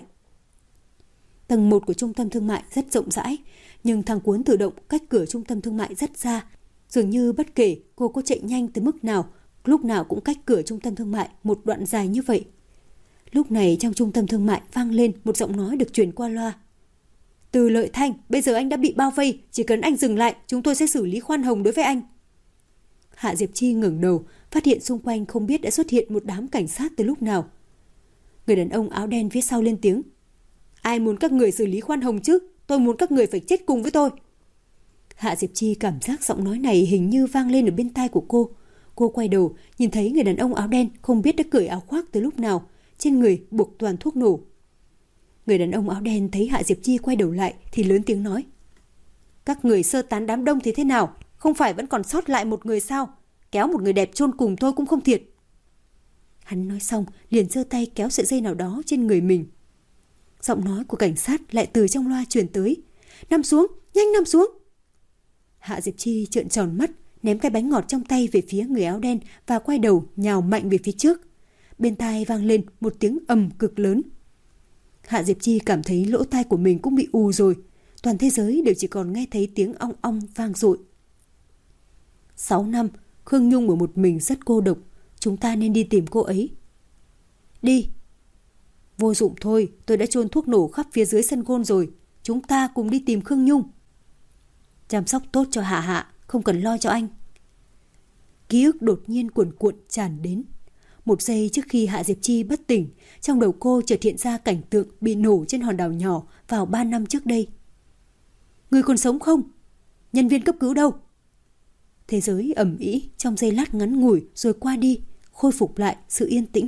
Tầng 1 của trung tâm thương mại rất rộng rãi, nhưng thang cuốn tự động cách cửa trung tâm thương mại rất xa. Dường như bất kể cô có chạy nhanh tới mức nào, lúc nào cũng cách cửa trung tâm thương mại một đoạn dài như vậy. Lúc này trong trung tâm thương mại vang lên một giọng nói được truyền qua loa. Từ Lợi Thanh, bây giờ anh đã bị bao vây, chỉ cần anh dừng lại, chúng tôi sẽ xử lý khoan hồng đối với anh. Hạ Diệp Chi ngẩng đầu, phát hiện xung quanh không biết đã xuất hiện một đám cảnh sát từ lúc nào. Người đàn ông áo đen phía sau lên tiếng. Ai muốn các người xử lý khoan hồng chứ? Tôi muốn các người phải chết cùng với tôi. Hạ Diệp Chi cảm giác giọng nói này hình như vang lên ở bên tai của cô. Cô quay đầu, nhìn thấy người đàn ông áo đen không biết đã cởi áo khoác từ lúc nào, trên người buộc toàn thuốc nổ. Người đàn ông áo đen thấy Hạ Diệp Chi quay đầu lại thì lớn tiếng nói. Các người sơ tán đám đông thì thế nào? Không phải vẫn còn sót lại một người sao? Kéo một người đẹp chôn cùng tôi cũng không thiệt. Hắn nói xong liền giơ tay kéo sợi dây nào đó trên người mình. Giọng nói của cảnh sát lại từ trong loa truyền tới. Nằm xuống, nhanh nằm xuống. Hạ Diệp Chi trợn tròn mắt, ném cái bánh ngọt trong tay về phía người áo đen và quay đầu nhào mạnh về phía trước. Bên tai vang lên một tiếng ầm cực lớn. Hạ Diệp Chi cảm thấy lỗ tai của mình cũng bị ù rồi. Toàn thế giới đều chỉ còn nghe thấy tiếng ong ong vang dội. 6 năm, Khương Nhung ở một mình rất cô độc. Chúng ta nên đi tìm cô ấy. Đi. Vô dụng thôi, tôi đã chôn thuốc nổ khắp phía dưới sân gôn rồi. Chúng ta cùng đi tìm Khương Nhung. Chăm sóc tốt cho Hạ Hạ, không cần lo cho anh. Ký ức đột nhiên cuồn cuộn tràn đến. Một giây trước khi Hạ Diệp Chi bất tỉnh, trong đầu cô chợt hiện ra cảnh tượng bị nổ trên hòn đảo nhỏ vào 3 năm trước đây. Người còn sống không? Nhân viên cấp cứu đâu? Thế giới ầm ĩ trong giây lát ngắn ngủi rồi qua đi, khôi phục lại sự yên tĩnh.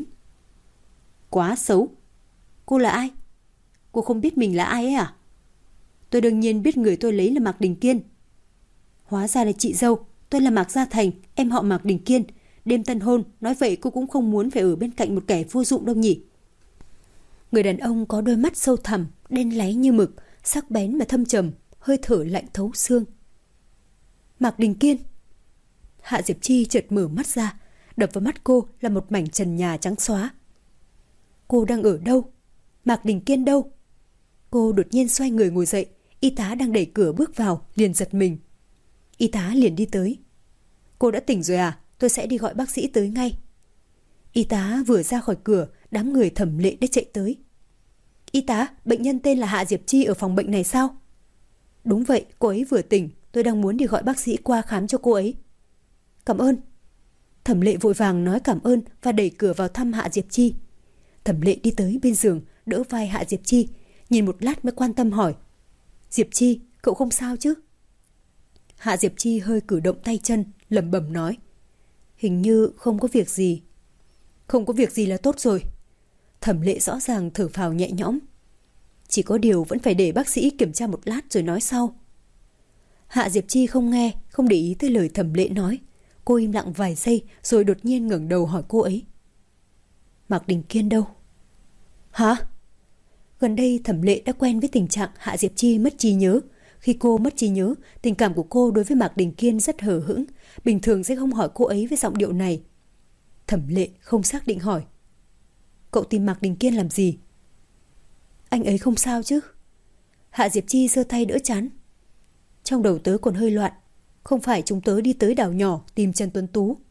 Quá xấu. Cô là ai? Cô không biết mình là ai ấy à? Tôi đương nhiên biết người tôi lấy là Mạc Đình Kiên. Hóa ra là chị dâu. Tôi là Mạc Gia Thành, em họ Mạc Đình Kiên. Đêm tân hôn, nói vậy cô cũng không muốn phải ở bên cạnh một kẻ vô dụng đâu nhỉ? Người đàn ông có đôi mắt sâu thẳm, đen láy như mực, sắc bén mà thâm trầm, hơi thở lạnh thấu xương. Mạc Đình Kiên. Hạ Diệp Chi chợt mở mắt ra, đập vào mắt cô là một mảnh trần nhà trắng xóa. Cô đang ở đâu? Mạc Đình Kiên đâu? Cô đột nhiên xoay người ngồi dậy, y tá đang đẩy cửa bước vào, liền giật mình. Y tá liền đi tới. Cô đã tỉnh rồi à? Tôi sẽ đi gọi bác sĩ tới ngay. Y tá vừa ra khỏi cửa, đám người Thẩm Lệ đã chạy tới. Y tá, bệnh nhân tên là Hạ Diệp Chi ở phòng bệnh này sao? Đúng vậy, cô ấy vừa tỉnh, tôi đang muốn đi gọi bác sĩ qua khám cho cô ấy. Cảm ơn. Thẩm Lệ vội vàng nói cảm ơn và đẩy cửa vào thăm Hạ Diệp Chi. Thẩm Lệ đi tới bên giường, đỡ vai Hạ Diệp Chi, nhìn một lát mới quan tâm hỏi. Diệp Chi, cậu không sao chứ? Hạ Diệp Chi hơi cử động tay chân, lẩm bẩm nói. Hình như không có việc gì. Không có việc gì là tốt rồi. Thẩm Lệ rõ ràng thở phào nhẹ nhõm. Chỉ có điều vẫn phải để bác sĩ kiểm tra một lát rồi nói sau. Hạ Diệp Chi không nghe, không để ý tới lời Thẩm Lệ nói. Cô im lặng vài giây rồi đột nhiên ngẩng đầu hỏi cô ấy. Mạc Đình Kiên đâu? Hả? Gần đây Thẩm Lệ đã quen với tình trạng Hạ Diệp Chi mất trí nhớ. Khi cô mất trí nhớ, tình cảm của cô đối với Mạc Đình Kiên rất hờ hững, bình thường sẽ không hỏi cô ấy với giọng điệu này. Thẩm Lệ không xác định hỏi. Cậu tìm Mạc Đình Kiên làm gì? Anh ấy không sao chứ? Hạ Diệp Chi giơ tay đỡ trán. Trong đầu tớ còn hơi loạn. Không phải chúng tớ đi tới đảo nhỏ tìm Trần Tuấn Tú,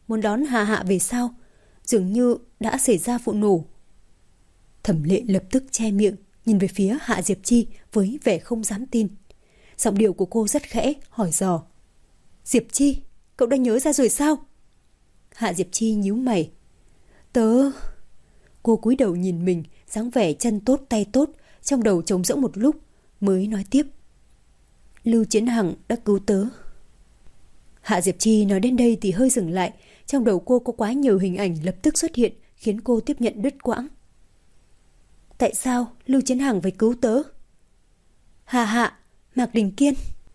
muốn đón Hạ Hạ về sao? Dường như đã xảy ra vụ nổ. Thẩm Lệ lập tức che miệng, nhìn về phía Hạ Diệp Chi với vẻ không dám tin. Giọng điệu của cô rất khẽ, hỏi dò. Diệp Chi, cậu đã nhớ ra rồi sao? Hạ Diệp Chi nhíu mày. Cô cúi đầu nhìn mình, dáng vẻ chân tốt tay tốt, trong đầu trống rỗng một lúc, mới nói tiếp. Lưu Chiến Hằng đã cứu tớ. Hạ Diệp Chi nói đến đây thì hơi dừng lại, trong đầu cô có quá nhiều hình ảnh lập tức xuất hiện, khiến cô tiếp nhận đứt quãng. Tại sao Lưu Chiến Hằng phải cứu tớ? Hạ Hạ, Mạc Đình Kiên.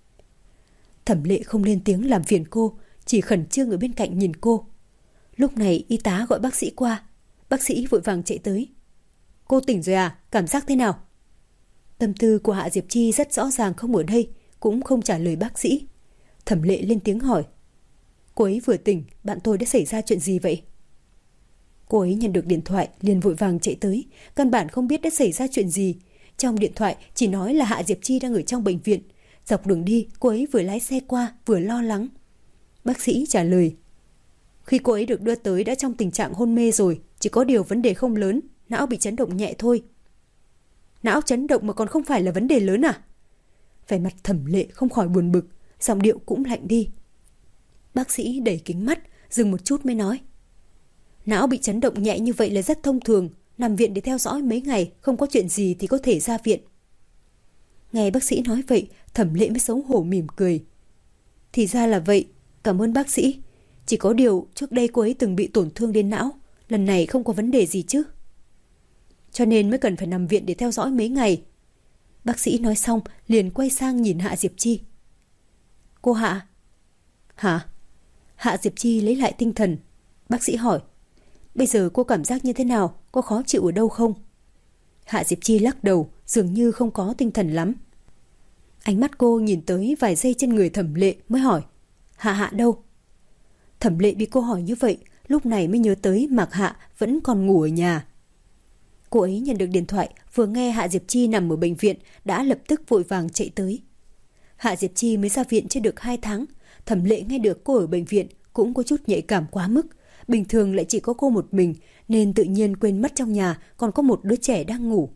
Thẩm Lệ không lên tiếng làm phiền cô, chỉ khẩn trương ở bên cạnh nhìn cô. Lúc này y tá gọi bác sĩ qua, bác sĩ vội vàng chạy tới. Cô tỉnh rồi à? Cảm giác thế nào? Tâm tư của Hạ Diệp Chi rất rõ ràng không ở đây, cũng không trả lời bác sĩ. Thẩm Lệ lên tiếng hỏi. Cô ấy vừa tỉnh, bạn tôi đã xảy ra chuyện gì vậy? Cô ấy nhận được điện thoại liền vội vàng chạy tới, căn bản không biết đã xảy ra chuyện gì. Trong điện thoại chỉ nói là Hạ Diệp Chi đang ở trong bệnh viện. Dọc đường đi cô ấy vừa lái xe qua vừa lo lắng. Bác sĩ trả lời. Khi cô ấy được đưa tới đã trong tình trạng hôn mê rồi, chỉ có điều vấn đề không lớn, não bị chấn động nhẹ thôi. Não chấn động mà còn không phải là vấn đề lớn à? Vẻ mặt Thẩm Lệ không khỏi buồn bực, giọng điệu cũng lạnh đi. Bác sĩ đẩy kính mắt, dừng một chút mới nói. Não bị chấn động nhẹ như vậy là rất thông thường, nằm viện để theo dõi mấy ngày, không có chuyện gì thì có thể ra viện. Nghe bác sĩ nói vậy, Thẩm Lệ mới xấu hổ mỉm cười. Thì ra là vậy, cảm ơn bác sĩ. Chỉ có điều trước đây cô ấy từng bị tổn thương đến não, lần này không có vấn đề gì chứ. Cho nên mới cần phải nằm viện để theo dõi mấy ngày. Bác sĩ nói xong liền quay sang nhìn Hạ Diệp Chi. Cô Hạ? Hả? Hạ Diệp Chi lấy lại tinh thần. Bác sĩ hỏi. Bây giờ cô cảm giác như thế nào? Có khó chịu ở đâu không? Hạ Diệp Chi lắc đầu, dường như không có tinh thần lắm. Ánh mắt cô nhìn tới vài giây trên người Thẩm Lệ mới hỏi. Hạ Hạ đâu? Thẩm Lệ bị cô hỏi như vậy, lúc này mới nhớ tới Mạc Hạ vẫn còn ngủ ở nhà. Cô ấy nhận được điện thoại, vừa nghe Hạ Diệp Chi nằm ở bệnh viện, đã lập tức vội vàng chạy tới. Hạ Diệp Chi mới ra viện chưa được 2 tháng, Thẩm Lệ nghe được cô ở bệnh viện cũng có chút nhạy cảm quá mức. Bình thường lại chỉ có cô một mình, nên tự nhiên quên mất trong nhà còn có một đứa trẻ đang ngủ.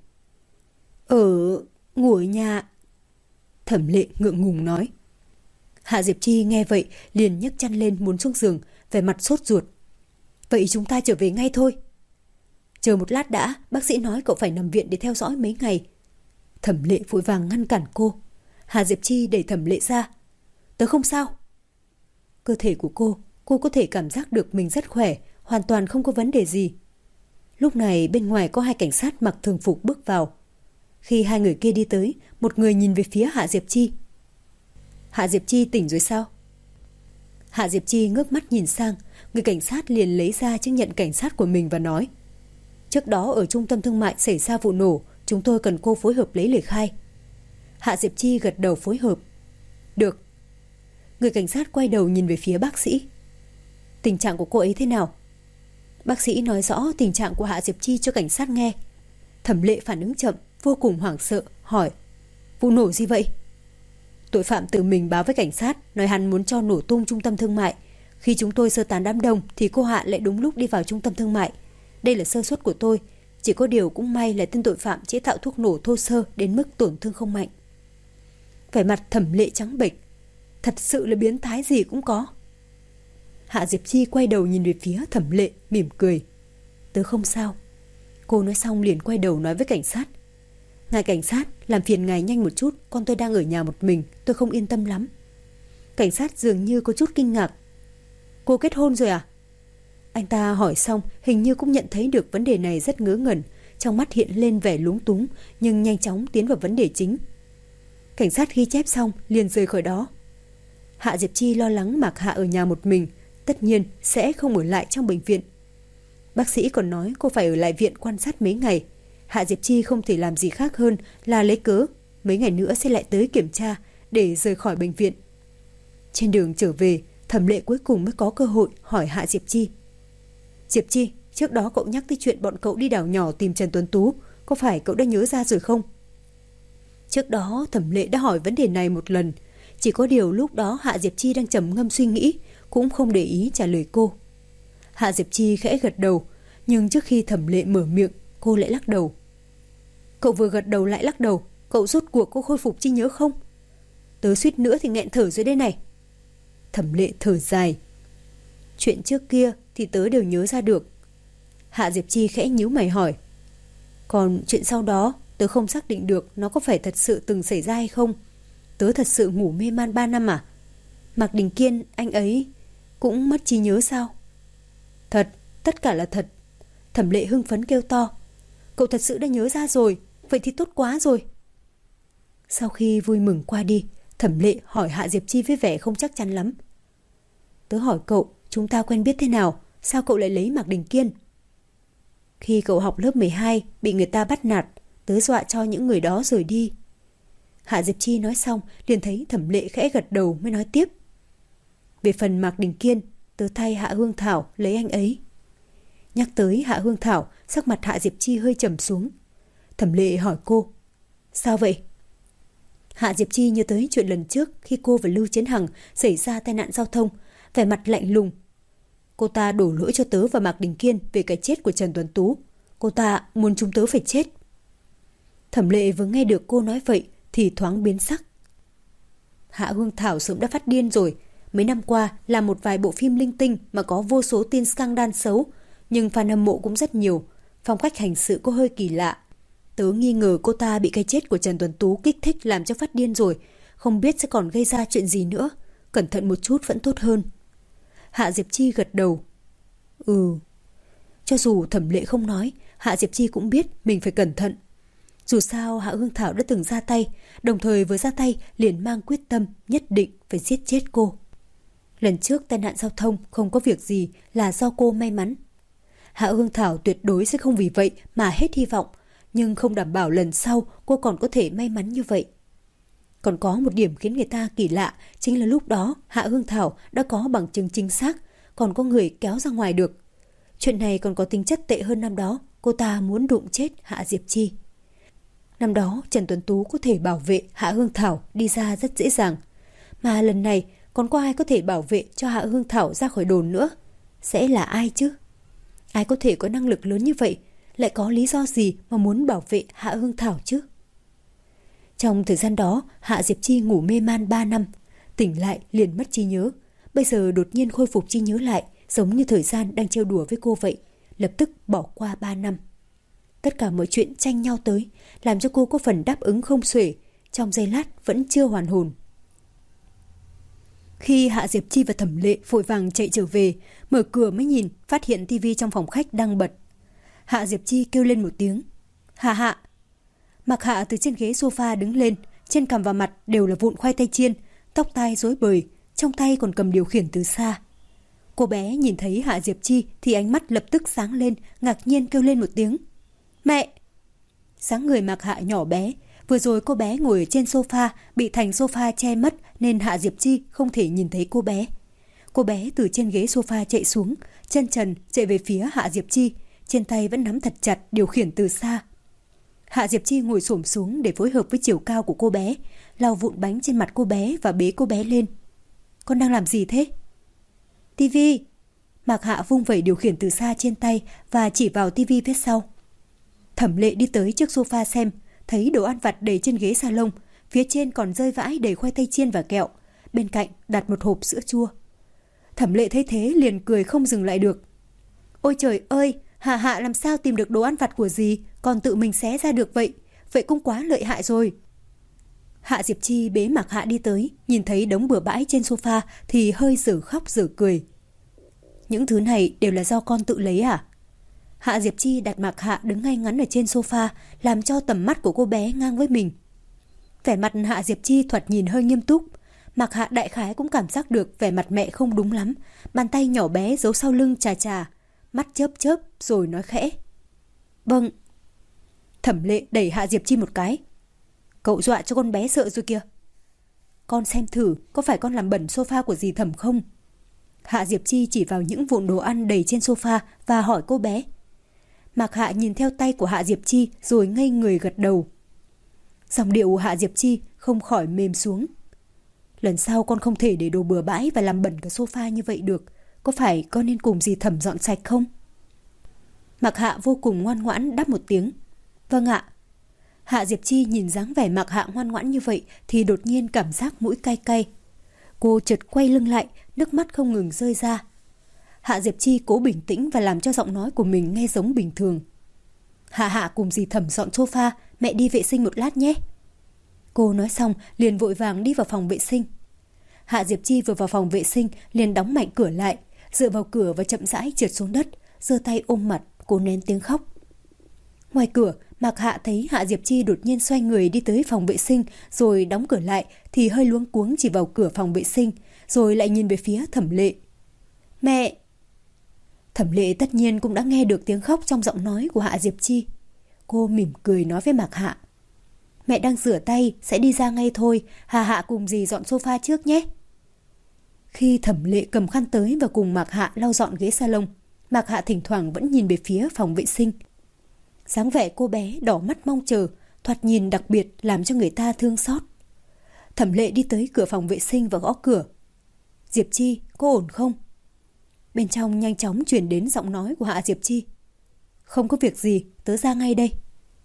Ngủ ở nhà. Thẩm Lệ ngượng ngùng nói. Hạ Diệp Chi nghe vậy liền nhấc chăn lên muốn xuống giường, vẻ mặt sốt ruột. Vậy chúng ta trở về ngay thôi. Chờ một lát đã, bác sĩ nói cậu phải nằm viện để theo dõi mấy ngày. Thẩm Lệ vội vàng ngăn cản cô. Hạ Diệp Chi đẩy Thẩm Lệ ra. Tớ không sao. Cơ thể của cô có thể cảm giác được mình rất khỏe, hoàn toàn không có vấn đề gì. Lúc này bên ngoài có 2 cảnh sát mặc thường phục bước vào. Khi 2 người kia đi tới, một người nhìn về phía Hạ Diệp Chi. Hạ Diệp Chi tỉnh rồi sao? Hạ Diệp Chi ngước mắt nhìn sang, người cảnh sát liền lấy ra chứng nhận cảnh sát của mình và nói. Trước đó ở trung tâm thương mại xảy ra vụ nổ, chúng tôi cần cô phối hợp lấy lời khai. Hạ Diệp Chi gật đầu phối hợp. Được. Người cảnh sát quay đầu nhìn về phía bác sĩ. Tình trạng của cô ấy thế nào? Bác sĩ nói rõ tình trạng của Hạ Diệp Chi cho cảnh sát nghe. Thẩm Lệ phản ứng chậm, vô cùng hoảng sợ, hỏi. Vụ nổ gì vậy? Tội phạm tự mình báo với cảnh sát, nói hắn muốn cho nổ tung trung tâm thương mại. Khi chúng tôi sơ tán đám đông thì cô Hạ lại đúng lúc đi vào trung tâm thương mại. Đây là sơ suất của tôi, chỉ có điều cũng may là tên tội phạm chế tạo thuốc nổ thô sơ đến mức tổn thương không mạnh. Vẻ mặt Thẩm Lệ trắng bệch, thật sự là biến thái gì cũng có. Hạ Diệp Chi quay đầu nhìn về phía Thẩm Lệ, mỉm cười. Tớ không sao. Cô nói xong liền quay đầu nói với cảnh sát. Ngài cảnh sát, làm phiền ngài nhanh một chút, con tôi đang ở nhà một mình, tôi không yên tâm lắm. Cảnh sát dường như có chút kinh ngạc. Cô kết hôn rồi à? Anh ta hỏi xong, hình như cũng nhận thấy được vấn đề này rất ngớ ngẩn, trong mắt hiện lên vẻ lúng túng, nhưng nhanh chóng tiến vào vấn đề chính. Cảnh sát ghi chép xong, liền rời khỏi đó. Hạ Diệp Chi lo lắng Mạc Hạ ở nhà một mình, tất nhiên sẽ không ở lại trong bệnh viện. Bác sĩ còn nói cô phải ở lại viện quan sát mấy ngày. Hạ Diệp Chi không thể làm gì khác hơn là lấy cớ mấy ngày nữa sẽ lại tới kiểm tra để rời khỏi bệnh viện. Trên đường trở về, Thẩm Lệ cuối cùng mới có cơ hội hỏi Hạ Diệp Chi. Diệp Chi, trước đó cậu nhắc tới chuyện bọn cậu đi đảo nhỏ tìm Trần Tuấn Tú, có phải cậu đã nhớ ra rồi không? Trước đó Thẩm Lệ đã hỏi vấn đề này một lần, chỉ có điều lúc đó Hạ Diệp Chi đang trầm ngâm suy nghĩ, cũng không để ý trả lời cô. Hạ Diệp Chi khẽ gật đầu, nhưng trước khi Thẩm Lệ mở miệng, cô lại lắc đầu. Cậu vừa gật đầu lại lắc đầu, cậu rốt cuộc có khôi phục trí nhớ không? Tớ suýt nữa thì nghẹn thở dưới đây này. Thẩm Lệ thở dài. Chuyện trước kia thì tớ đều nhớ ra được. Hạ Diệp Chi khẽ nhíu mày hỏi. Còn chuyện sau đó, tớ không xác định được nó có phải thật sự từng xảy ra hay không. Tớ thật sự ngủ mê man 3 năm à? Mạc Đình Kiên, anh ấy cũng mất trí nhớ sao? Thật, tất cả là thật. Thẩm Lệ hưng phấn kêu to. Cậu thật sự đã nhớ ra rồi, vậy thì tốt quá rồi. Sau khi vui mừng qua đi, Thẩm Lệ hỏi Hạ Diệp Chi với vẻ không chắc chắn lắm. Tớ hỏi cậu, chúng ta quen biết thế nào? Sao cậu lại lấy Mạc Đình Kiên? Khi cậu học lớp 12, bị người ta bắt nạt, tớ dọa cho những người đó rời đi. Hạ Diệp Chi nói xong, liền thấy Thẩm Lệ khẽ gật đầu mới nói tiếp. Về phần Mạc Đình Kiên, tớ thay Hạ Hương Thảo lấy anh ấy. Nhắc tới Hạ Hương Thảo, sắc mặt Hạ Diệp Chi hơi trầm xuống. Thẩm Lệ hỏi cô. Sao vậy? Hạ Diệp Chi nhớ tới chuyện lần trước khi cô và Lưu Chiến Hằng xảy ra tai nạn giao thông, vẻ mặt lạnh lùng. Cô ta đổ lỗi cho tớ và Mạc Đình Kiên về cái chết của Trần Tuấn Tú. Cô ta muốn chúng tớ phải chết. Thẩm Lệ vừa nghe được cô nói vậy thì thoáng biến sắc. Hạ Hương Thảo sớm đã phát điên rồi. Mấy năm qua làm một vài bộ phim linh tinh mà có vô số tin scandal xấu, nhưng fan hâm mộ cũng rất nhiều. Phong cách hành sự có hơi kỳ lạ. Tớ nghi ngờ cô ta bị cái chết của Trần Tuấn Tú kích thích làm cho phát điên rồi, không biết sẽ còn gây ra chuyện gì nữa. Cẩn thận một chút vẫn tốt hơn. Hạ Diệp Chi gật đầu. Cho dù Thẩm Lệ không nói, Hạ Diệp Chi cũng biết mình phải cẩn thận. Dù sao Hạ Hương Thảo đã từng ra tay, đồng thời vừa ra tay liền mang quyết tâm nhất định phải giết chết cô. Lần trước tai nạn giao thông không có việc gì là do cô may mắn. Hạ Hương Thảo tuyệt đối sẽ không vì vậy mà hết hy vọng, nhưng không đảm bảo lần sau cô còn có thể may mắn như vậy. Còn có một điểm khiến người ta kỳ lạ, chính là lúc đó Hạ Hương Thảo đã có bằng chứng chính xác, còn có người kéo ra ngoài được. Chuyện này còn có tính chất tệ hơn năm đó, cô ta muốn đụng chết Hạ Diệp Chi. Năm đó Trần Tuấn Tú có thể bảo vệ Hạ Hương Thảo đi ra rất dễ dàng, mà lần này còn có ai có thể bảo vệ cho Hạ Hương Thảo ra khỏi đồn nữa? Sẽ là ai chứ? Ai có thể có năng lực lớn như vậy, lại có lý do gì mà muốn bảo vệ Hạ Hương Thảo chứ? Trong thời gian đó, Hạ Diệp Chi ngủ mê man 3 năm, tỉnh lại liền mất trí nhớ. Bây giờ đột nhiên khôi phục trí nhớ lại, giống như thời gian đang trêu đùa với cô vậy, lập tức bỏ qua 3 năm. Tất cả mọi chuyện tranh nhau tới, làm cho cô có phần đáp ứng không xuể, trong giây lát vẫn chưa hoàn hồn. Khi Hạ Diệp Chi và Thẩm Lệ vội vàng chạy trở về, mở cửa mới nhìn, phát hiện tivi trong phòng khách đang bật. Hạ Diệp Chi kêu lên một tiếng. Hạ. Mạc Hạ từ trên ghế sofa đứng lên, trên cằm và mặt đều là vụn khoai tây chiên, tóc tai rối bời, trong tay còn cầm điều khiển từ xa. Cô bé nhìn thấy Hạ Diệp Chi thì ánh mắt lập tức sáng lên, ngạc nhiên kêu lên một tiếng. Mẹ! Dáng người Mạc Hạ nhỏ bé, vừa rồi cô bé ngồi ở trên sofa, bị thành sofa che mất nên Hạ Diệp Chi không thể nhìn thấy cô bé. Cô bé từ trên ghế sofa chạy xuống, chân trần chạy về phía Hạ Diệp Chi, trên tay vẫn nắm thật chặt điều khiển từ xa. Hạ Diệp Chi ngồi xổm xuống để phối hợp với chiều cao của cô bé, lau vụn bánh trên mặt cô bé và bế cô bé lên. Con đang làm gì thế? Tivi. Mạc Hạ vung vẩy điều khiển từ xa trên tay và chỉ vào tivi phía sau. Thẩm Lệ đi tới trước sofa xem, thấy đồ ăn vặt đầy trên ghế salon, phía trên còn rơi vãi đầy khoai tây chiên và kẹo, bên cạnh đặt một hộp sữa chua. Thẩm Lệ thấy thế liền cười không dừng lại được. Ôi trời ơi, Hạ làm sao tìm được đồ ăn vặt của dì, còn tự mình xé ra được vậy, vậy cũng quá lợi hại rồi. Hạ Diệp Chi bế Mạc Hạ đi tới, nhìn thấy đống bừa bãi trên sofa thì hơi dở khóc dở cười. Những thứ này đều là do con tự lấy à? Hạ Diệp Chi đặt Mạc Hạ đứng ngay ngắn ở trên sofa, làm cho tầm mắt của cô bé ngang với mình. Vẻ mặt Hạ Diệp Chi thoạt nhìn hơi nghiêm túc. Mạc Hạ đại khái cũng cảm giác được vẻ mặt mẹ không đúng lắm, bàn tay nhỏ bé giấu sau lưng chà, mắt chớp chớp rồi nói khẽ. Vâng. Thẩm Lệ đẩy Hạ Diệp Chi một cái. Cậu dọa cho con bé sợ rồi kìa. Con xem thử có phải con làm bẩn sofa của dì Thẩm không? Hạ Diệp Chi chỉ vào những vụn đồ ăn đầy trên sofa và hỏi cô bé. Mạc Hạ nhìn theo tay của Hạ Diệp Chi rồi ngây người gật đầu. Giọng điệu Hạ Diệp Chi không khỏi mềm xuống. Lần sau con không thể để đồ bừa bãi và làm bẩn cả sofa như vậy được. có phải con nên cùng dì Thẩm dọn sạch không? Mạc Hạ vô cùng ngoan ngoãn đáp một tiếng. Vâng ạ. Hạ Diệp Chi nhìn dáng vẻ Mạc Hạ ngoan ngoãn như vậy thì đột nhiên cảm giác mũi cay cay. Cô chợt quay lưng lại, nước mắt không ngừng rơi ra. Hạ Diệp Chi cố bình tĩnh và làm cho giọng nói của mình nghe giống bình thường. Hạ cùng dì Thẩm dọn sofa, mẹ đi vệ sinh một lát nhé. Cô nói xong liền vội vàng đi vào phòng vệ sinh. Hạ Diệp Chi vừa vào phòng vệ sinh liền đóng mạnh cửa lại, dựa vào cửa và chậm rãi trượt xuống đất, giơ tay ôm mặt, cố nén tiếng khóc. Ngoài cửa, Mạc Hạ thấy Hạ Diệp Chi đột nhiên xoay người đi tới phòng vệ sinh rồi đóng cửa lại thì hơi luống cuống chỉ vào cửa phòng vệ sinh, rồi lại nhìn về phía Thẩm Lệ. Mẹ! Thẩm Lệ tất nhiên cũng đã nghe được tiếng khóc trong giọng nói của Hạ Diệp Chi. Cô mỉm cười nói với Mạc Hạ. Mẹ đang rửa tay, sẽ đi ra ngay thôi, Hạ cùng dì dọn sofa trước nhé. Khi Thẩm Lệ cầm khăn tới và cùng Mạc Hạ lau dọn ghế salon, Mạc Hạ thỉnh thoảng vẫn nhìn về phía phòng vệ sinh. Dáng vẻ cô bé đỏ mắt mong chờ, thoạt nhìn đặc biệt làm cho người ta thương xót. Thẩm Lệ đi tới cửa phòng vệ sinh và gõ cửa. Diệp Chi, cô ổn không? Bên trong nhanh chóng truyền đến giọng nói của Hạ Diệp Chi. Không có việc gì, tớ ra ngay đây.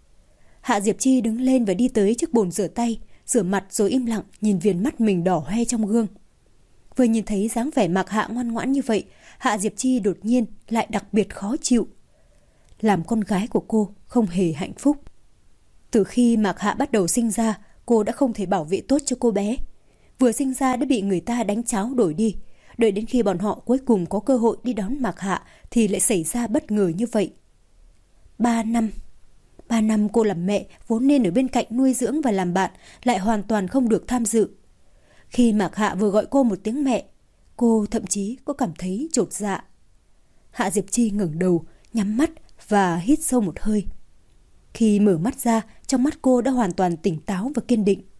Hạ Diệp Chi đứng lên và đi tới chiếc bồn rửa tay, rửa mặt rồi im lặng nhìn viền mắt mình đỏ hoe trong gương. Vừa nhìn thấy dáng vẻ Mạc Hạ ngoan ngoãn như vậy, Hạ Diệp Chi đột nhiên lại đặc biệt khó chịu. Làm con gái của cô không hề hạnh phúc. Từ khi Mạc Hạ bắt đầu sinh ra, cô đã không thể bảo vệ tốt cho cô bé. Vừa sinh ra đã bị người ta đánh cháo đổi đi. Đợi đến khi bọn họ cuối cùng có cơ hội đi đón Mạc Hạ thì lại xảy ra bất ngờ như vậy. 3 năm cô làm mẹ vốn nên ở bên cạnh nuôi dưỡng và làm bạn, lại hoàn toàn không được tham dự. Khi Mạc Hạ vừa gọi cô một tiếng mẹ, cô thậm chí có cảm thấy chột dạ. Hạ Diệp Chi ngẩng đầu, nhắm mắt và hít sâu một hơi. Khi mở mắt ra, trong mắt cô đã hoàn toàn tỉnh táo và kiên định.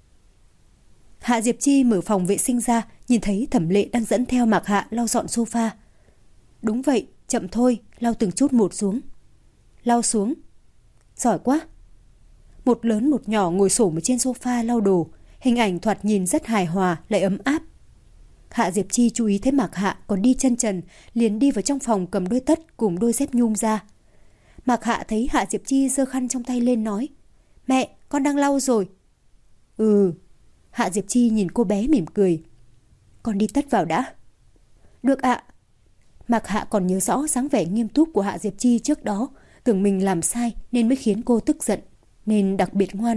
Hạ Diệp Chi mở phòng vệ sinh ra, nhìn thấy Thẩm Lệ đang dẫn theo Mạc Hạ lau dọn sofa. Đúng vậy, chậm thôi, lau từng chút một xuống. Lau xuống. Giỏi quá. Một lớn một nhỏ ngồi xổm ở trên sofa lau đồ, hình ảnh thoạt nhìn rất hài hòa lại ấm áp. Hạ Diệp Chi chú ý thấy Mạc Hạ còn đi chân trần, liền đi vào trong phòng cầm đôi tất cùng đôi dép nhung ra. Mạc Hạ thấy Hạ Diệp Chi giơ khăn trong tay lên nói, mẹ, con đang lau rồi. Ừ. Hạ Diệp Chi nhìn cô bé mỉm cười. Con đi tất vào đã. Được ạ. Mạc Hạ còn nhớ rõ dáng vẻ nghiêm túc của Hạ Diệp Chi trước đó, tưởng mình làm sai nên mới khiến cô tức giận, nên đặc biệt ngoan.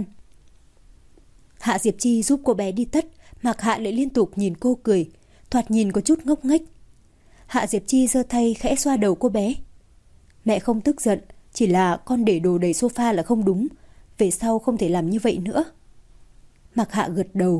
Hạ Diệp Chi giúp cô bé đi tất, Mạc Hạ lại liên tục nhìn cô cười, thoạt nhìn có chút ngốc nghếch. Hạ Diệp Chi giơ tay khẽ xoa đầu cô bé. Mẹ không tức giận, chỉ là con để đồ đầy sofa là không đúng, về sau không thể làm như vậy nữa. Mạc Hạ gật đầu.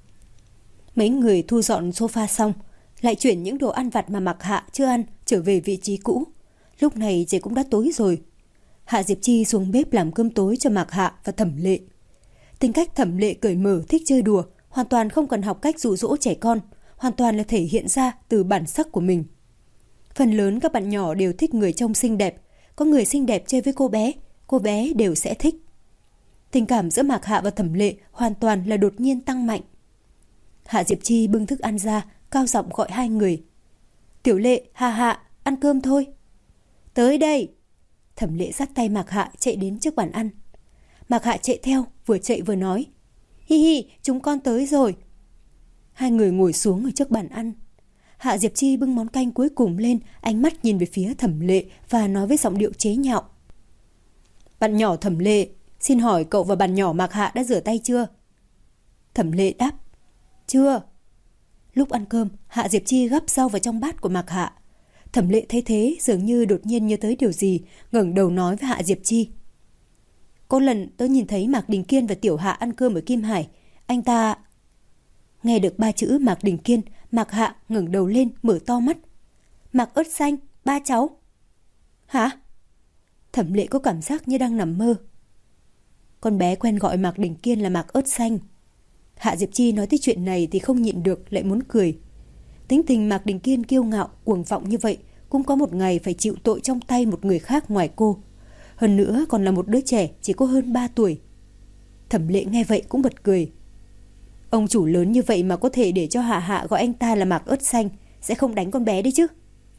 Mấy người thu dọn sofa xong, lại chuyển những đồ ăn vặt mà Mạc Hạ chưa ăn trở về vị trí cũ. Lúc này trời cũng đã tối rồi. Hạ Diệp Chi xuống bếp làm cơm tối cho Mạc Hạ và Thẩm Lệ. Tính cách Thẩm Lệ cởi mở, thích chơi đùa, hoàn toàn không cần học cách dụ dỗ trẻ con, hoàn toàn là thể hiện ra từ bản sắc của mình. Phần lớn các bạn nhỏ đều thích người trông xinh đẹp, có người xinh đẹp chơi với cô bé đều sẽ thích. Tình cảm giữa Mạc Hạ và Thẩm Lệ hoàn toàn là đột nhiên tăng mạnh. Hạ Diệp Chi bưng thức ăn ra, cao giọng gọi hai người. Tiểu Lệ, Hạ, ăn cơm thôi. Tới đây. Thẩm Lệ dắt tay Mạc Hạ chạy đến trước bàn ăn. Mạc Hạ chạy theo, vừa chạy vừa nói. Hi, chúng con tới rồi. Hai người ngồi xuống ở trước bàn ăn. Hạ Diệp Chi bưng món canh cuối cùng lên, ánh mắt nhìn về phía Thẩm Lệ và nói với giọng điệu chế nhạo. Bạn nhỏ Thẩm Lệ, xin hỏi cậu và bạn nhỏ Mạc Hạ đã rửa tay chưa? Thẩm Lệ đáp. Chưa. Lúc ăn cơm, Hạ Diệp Chi gắp rau vào trong bát của Mạc Hạ. Thẩm Lệ thấy thế dường như đột nhiên nhớ tới điều gì, ngẩng đầu nói với Hạ Diệp Chi. Có lần tớ nhìn thấy Mạc Đình Kiên và Tiểu Hạ ăn cơm ở Kim Hải. Anh ta... Nghe được 3 chữ Mạc Đình Kiên, Mạc Hạ ngẩng đầu lên mở to mắt. Mạc Ớt Xanh, ba cháu. Hả? Thẩm Lệ có cảm giác như đang nằm mơ. Con bé quen gọi Mạc Đình Kiên là Mạc Ớt Xanh. Hạ Diệp Chi nói tới chuyện này thì không nhịn được lại muốn cười. Tính tình Mạc Đình Kiên kiêu ngạo, cuồng vọng như vậy cũng có một ngày phải chịu tội trong tay một người khác ngoài cô. Hơn nữa còn là một đứa trẻ chỉ có hơn 3 tuổi. Thẩm Lệ nghe vậy cũng bật cười. Ông chủ lớn như vậy mà có thể để cho Hạ gọi anh ta là Mạc Ớt Xanh, sẽ không đánh con bé đấy chứ.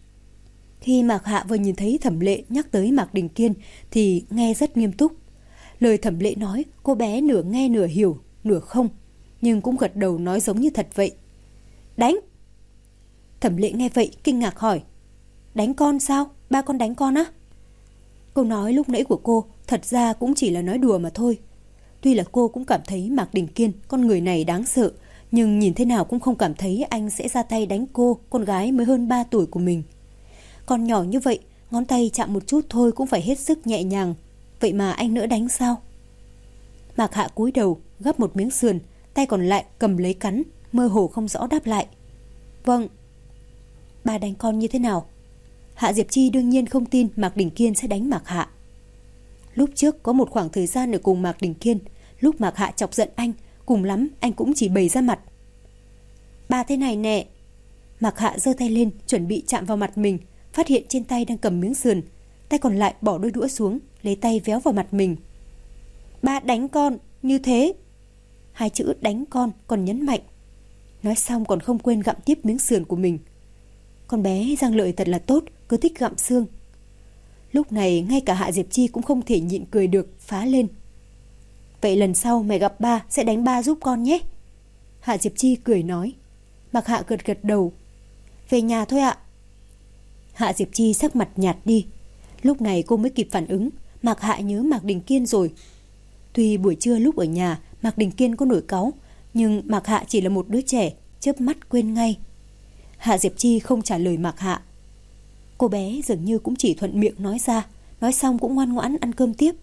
Khi Mạc Hạ vừa nhìn thấy Thẩm Lệ nhắc tới Mạc Đình Kiên thì nghe rất nghiêm túc. Lời Thẩm Lệ nói cô bé nửa nghe nửa hiểu, nửa không, nhưng cũng gật đầu nói giống như thật vậy. Đánh! Thẩm Lệ nghe vậy kinh ngạc hỏi. Đánh con sao? Ba con đánh con á? Câu nói lúc nãy của cô thật ra cũng chỉ là nói đùa mà thôi. Tuy là cô cũng cảm thấy Mạc Đình Kiên, con người này đáng sợ, nhưng nhìn thế nào cũng không cảm thấy anh sẽ ra tay đánh cô, con gái mới hơn 3 tuổi của mình. Còn nhỏ như vậy, ngón tay chạm một chút thôi cũng phải hết sức nhẹ nhàng. Vậy mà anh nỡ đánh sao? Mạc Hạ cúi đầu, gắp một miếng sườn, tay còn lại cầm lấy cắn, mơ hồ không rõ đáp lại. Vâng. Ba đánh con như thế nào? Hạ Diệp Chi đương nhiên không tin Mạc Đình Kiên sẽ đánh Mạc Hạ. Lúc trước có một khoảng thời gian ở cùng Mạc Đình Kiên, lúc Mạc Hạ chọc giận anh, cùng lắm anh cũng chỉ bày ra mặt. Ba thế này nè. Mạc Hạ giơ tay lên chuẩn bị chạm vào mặt mình, phát hiện trên tay đang cầm miếng sườn, tay còn lại bỏ đôi đũa xuống, lấy tay véo vào mặt mình. Ba đánh con, như thế. Hai chữ đánh con còn nhấn mạnh. Nói xong còn không quên gặm tiếp miếng sườn của mình. Con bé Giang Lợi thật là tốt, cứ thích gặm xương. Lúc này ngay cả Hạ Diệp Chi cũng không thể nhịn cười được, phá lên. Vậy lần sau mẹ gặp ba sẽ đánh ba giúp con nhé. Hạ Diệp Chi cười nói. Mạc Hạ gật gật đầu. Về nhà thôi ạ. Hạ Diệp Chi sắc mặt nhạt đi. Lúc này cô mới kịp phản ứng, Mạc Hạ nhớ Mạc Đình Kiên rồi. Tuy buổi trưa lúc ở nhà Mạc Đình Kiên có nổi cáu, nhưng Mạc Hạ chỉ là một đứa trẻ, chớp mắt quên ngay. Hạ Diệp Chi không trả lời Mạc Hạ. Cô bé dường như cũng chỉ thuận miệng nói ra, nói xong cũng ngoan ngoãn ăn cơm tiếp.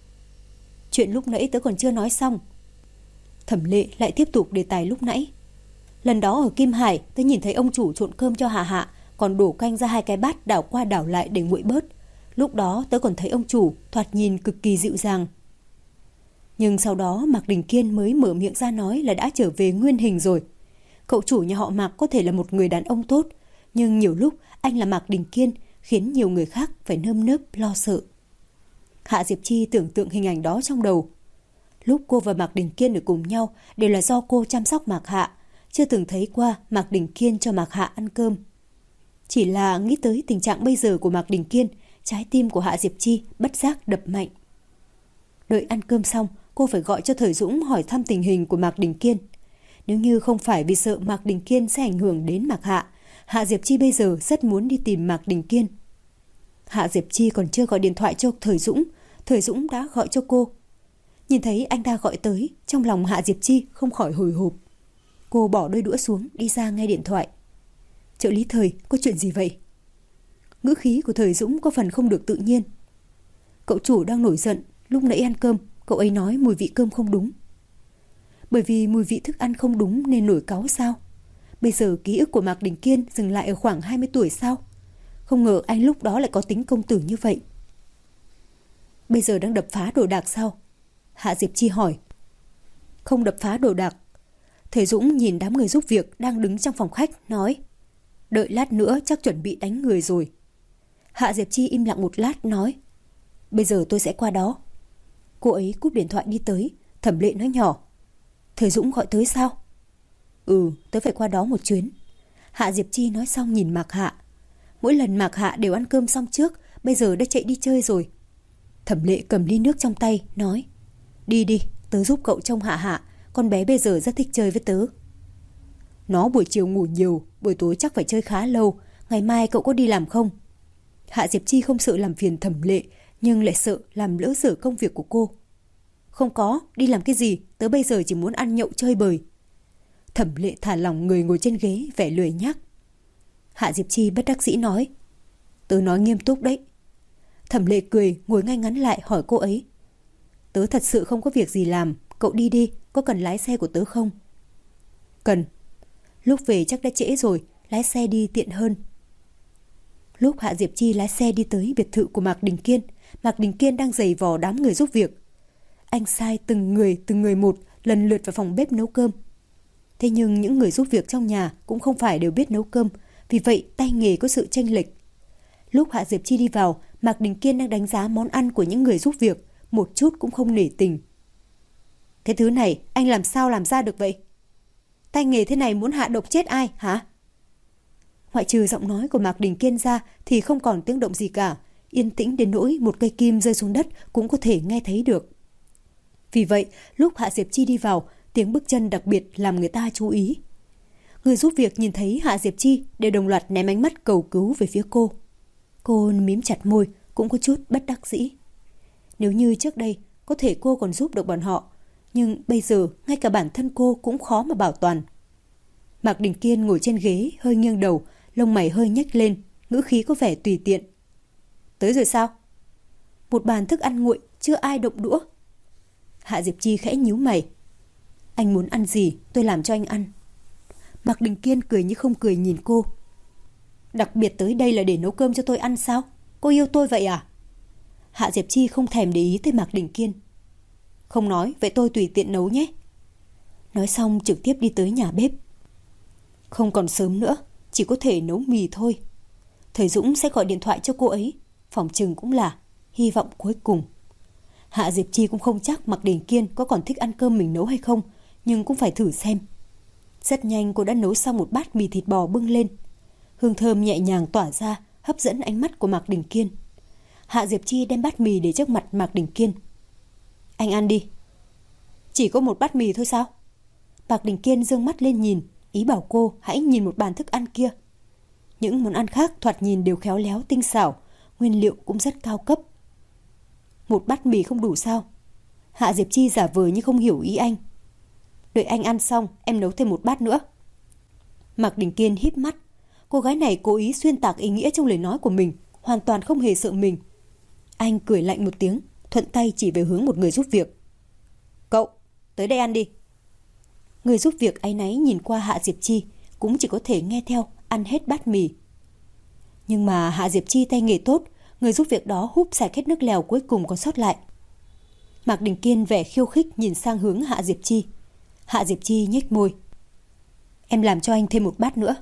Chuyện lúc nãy tớ còn chưa nói xong. Thẩm Lệ lại tiếp tục đề tài lúc nãy. Lần đó ở Kim Hải tớ nhìn thấy ông chủ trộn cơm cho Hạ Hạ, còn đổ canh ra 2 cái bát đảo qua đảo lại để nguội bớt. Lúc đó tớ còn thấy ông chủ thoạt nhìn cực kỳ dịu dàng. Nhưng sau đó Mạc Đình Kiên mới mở miệng ra nói là đã trở về nguyên hình rồi. Cậu chủ nhà họ Mạc có thể là một người đàn ông tốt, nhưng nhiều lúc anh là Mạc Đình Kiên khiến nhiều người khác phải nơm nớp lo sợ. Hạ Diệp Chi tưởng tượng hình ảnh đó trong đầu. Lúc cô và Mạc Đình Kiên ở cùng nhau đều là do cô chăm sóc Mạc Hạ, chưa từng thấy qua Mạc Đình Kiên cho Mạc Hạ ăn cơm. Chỉ là nghĩ tới tình trạng bây giờ của Mạc Đình Kiên, trái tim của Hạ Diệp Chi bất giác đập mạnh. Đợi ăn cơm xong, cô phải gọi cho Thời Dũng hỏi thăm tình hình của Mạc Đình Kiên. Nếu như không phải vì sợ Mạc Đình Kiên sẽ ảnh hưởng đến Mạc Hạ, Hạ Diệp Chi bây giờ rất muốn đi tìm Mạc Đình Kiên. Hạ Diệp Chi còn chưa gọi điện thoại cho Thời Dũng đã gọi cho cô. Nhìn thấy anh ta gọi tới, trong lòng Hạ Diệp Chi không khỏi hồi hộp. Cô bỏ đôi đũa xuống, đi ra nghe điện thoại. Trợ lý Thời, có chuyện gì vậy? Ngữ khí của Thời Dũng có phần không được tự nhiên. Cậu chủ đang nổi giận, lúc nãy ăn cơm, cậu ấy nói mùi vị cơm không đúng. Bởi vì mùi vị thức ăn không đúng nên nổi cáu sao? Bây giờ ký ức của Mạc Đình Kiên dừng lại ở khoảng 20 tuổi sao? Không ngờ anh lúc đó lại có tính công tử như vậy. Bây giờ đang đập phá đồ đạc sao? Hạ Diệp Chi hỏi. Không đập phá đồ đạc. Thời Dũng nhìn đám người giúp việc đang đứng trong phòng khách, nói. Đợi lát nữa chắc chuẩn bị đánh người rồi. Hạ Diệp Chi im lặng một lát, nói. Bây giờ tôi sẽ qua đó. Cô ấy cúp điện thoại đi tới. Thẩm Lệ nói nhỏ. Thời Dũng gọi tới sao? Ừ, tớ phải qua đó một chuyến. Hạ Diệp Chi nói xong nhìn Mạc Hạ. Mỗi lần Mạc Hạ đều ăn cơm xong trước, bây giờ đã chạy đi chơi rồi. Thẩm Lệ cầm ly nước trong tay, nói. Đi đi, tớ giúp cậu trông Hạ Hạ. Con bé bây giờ rất thích chơi với tớ. Nó buổi chiều ngủ nhiều, buổi tối chắc phải chơi khá lâu. Ngày mai cậu có đi làm không? Hạ Diệp Chi không sợ làm phiền Thẩm Lệ, nhưng lại sợ làm lỡ dở công việc của cô. Không có, đi làm cái gì, tớ bây giờ chỉ muốn ăn nhậu chơi bời. Thẩm Lệ thả lỏng người ngồi trên ghế, vẻ lười nhác. Hạ Diệp Chi bất đắc dĩ nói. Tớ nói nghiêm túc đấy. Thẩm Lệ cười, ngồi ngay ngắn lại hỏi cô ấy. Tớ thật sự không có việc gì làm, cậu đi đi, có cần lái xe của tớ không? Cần. Lúc về chắc đã trễ rồi, lái xe đi tiện hơn. Lúc Hạ Diệp Chi lái xe đi tới biệt thự của Mạc Đình Kiên đang giày vò đám người giúp việc. Anh sai từng người một lần lượt vào phòng bếp nấu cơm. Thế nhưng những người giúp việc trong nhà cũng không phải đều biết nấu cơm, vì vậy tay nghề có sự chênh lệch. Lúc Hạ Diệp Chi đi vào, Mạc Đình Kiên đang đánh giá món ăn của những người giúp việc, một chút cũng không nể tình. Cái thứ này anh làm sao làm ra được vậy? Tay nghề thế này muốn hạ độc chết ai hả? Ngoại trừ giọng nói của Mạc Đình Kiên ra thì không còn tiếng động gì cả, yên tĩnh đến nỗi một cây kim rơi xuống đất cũng có thể nghe thấy được. Vì vậy, lúc Hạ Diệp Chi đi vào, tiếng bước chân đặc biệt làm người ta chú ý. Người giúp việc nhìn thấy Hạ Diệp Chi đều đồng loạt ném ánh mắt cầu cứu về phía cô. Cô mím chặt môi, cũng có chút bất đắc dĩ. Nếu như trước đây, có thể cô còn giúp được bọn họ, nhưng bây giờ ngay cả bản thân cô cũng khó mà bảo toàn. Mạc Đình Kiên ngồi trên ghế hơi nghiêng đầu, lông mày hơi nhếch lên, ngữ khí có vẻ tùy tiện. Tới rồi sao? Một bàn thức ăn nguội, chưa ai động đũa. Hạ Diệp Chi khẽ nhíu mày. Anh muốn ăn gì, tôi làm cho anh ăn. Mạc Đình Kiên cười như không cười nhìn cô. Đặc biệt tới đây là để nấu cơm cho tôi ăn sao? Cô yêu tôi vậy à? Hạ Diệp Chi không thèm để ý tới Mạc Đình Kiên. Không nói, vậy tôi tùy tiện nấu nhé. Nói xong trực tiếp đi tới nhà bếp. Không còn sớm nữa, chỉ có thể nấu mì thôi. Thầy Dũng sẽ gọi điện thoại cho cô ấy, phỏng chừng cũng là hy vọng cuối cùng. Hạ Diệp Chi cũng không chắc Mạc Đình Kiên có còn thích ăn cơm mình nấu hay không, nhưng cũng phải thử xem. Rất nhanh cô đã nấu xong một bát mì thịt bò bưng lên. Hương thơm nhẹ nhàng tỏa ra, hấp dẫn ánh mắt của Mạc Đình Kiên. Hạ Diệp Chi đem bát mì để trước mặt Mạc Đình Kiên. Anh ăn đi. Chỉ có một bát mì thôi sao? Mạc Đình Kiên giương mắt lên nhìn, ý bảo cô hãy nhìn một bàn thức ăn kia. Những món ăn khác thoạt nhìn đều khéo léo tinh xảo, nguyên liệu cũng rất cao cấp. Một bát mì không đủ sao? Hạ Diệp Chi giả vờ như không hiểu ý anh. Đợi anh ăn xong, em nấu thêm một bát nữa. Mạc Đình Kiên híp mắt. Cô gái này cố ý xuyên tạc ý nghĩa trong lời nói của mình, hoàn toàn không hề sợ mình. Anh cười lạnh một tiếng, thuận tay chỉ về hướng một người giúp việc. Cậu, tới đây ăn đi. Người giúp việc áy náy nhìn qua Hạ Diệp Chi, cũng chỉ có thể nghe theo, ăn hết bát mì. Nhưng mà Hạ Diệp Chi tay nghề tốt, người giúp việc đó húp sạch hết nước lèo cuối cùng còn sót lại. Mạc Đình Kiên vẻ khiêu khích nhìn sang hướng Hạ Diệp Chi. Hạ Diệp Chi nhếch môi. Em làm cho anh thêm một bát nữa.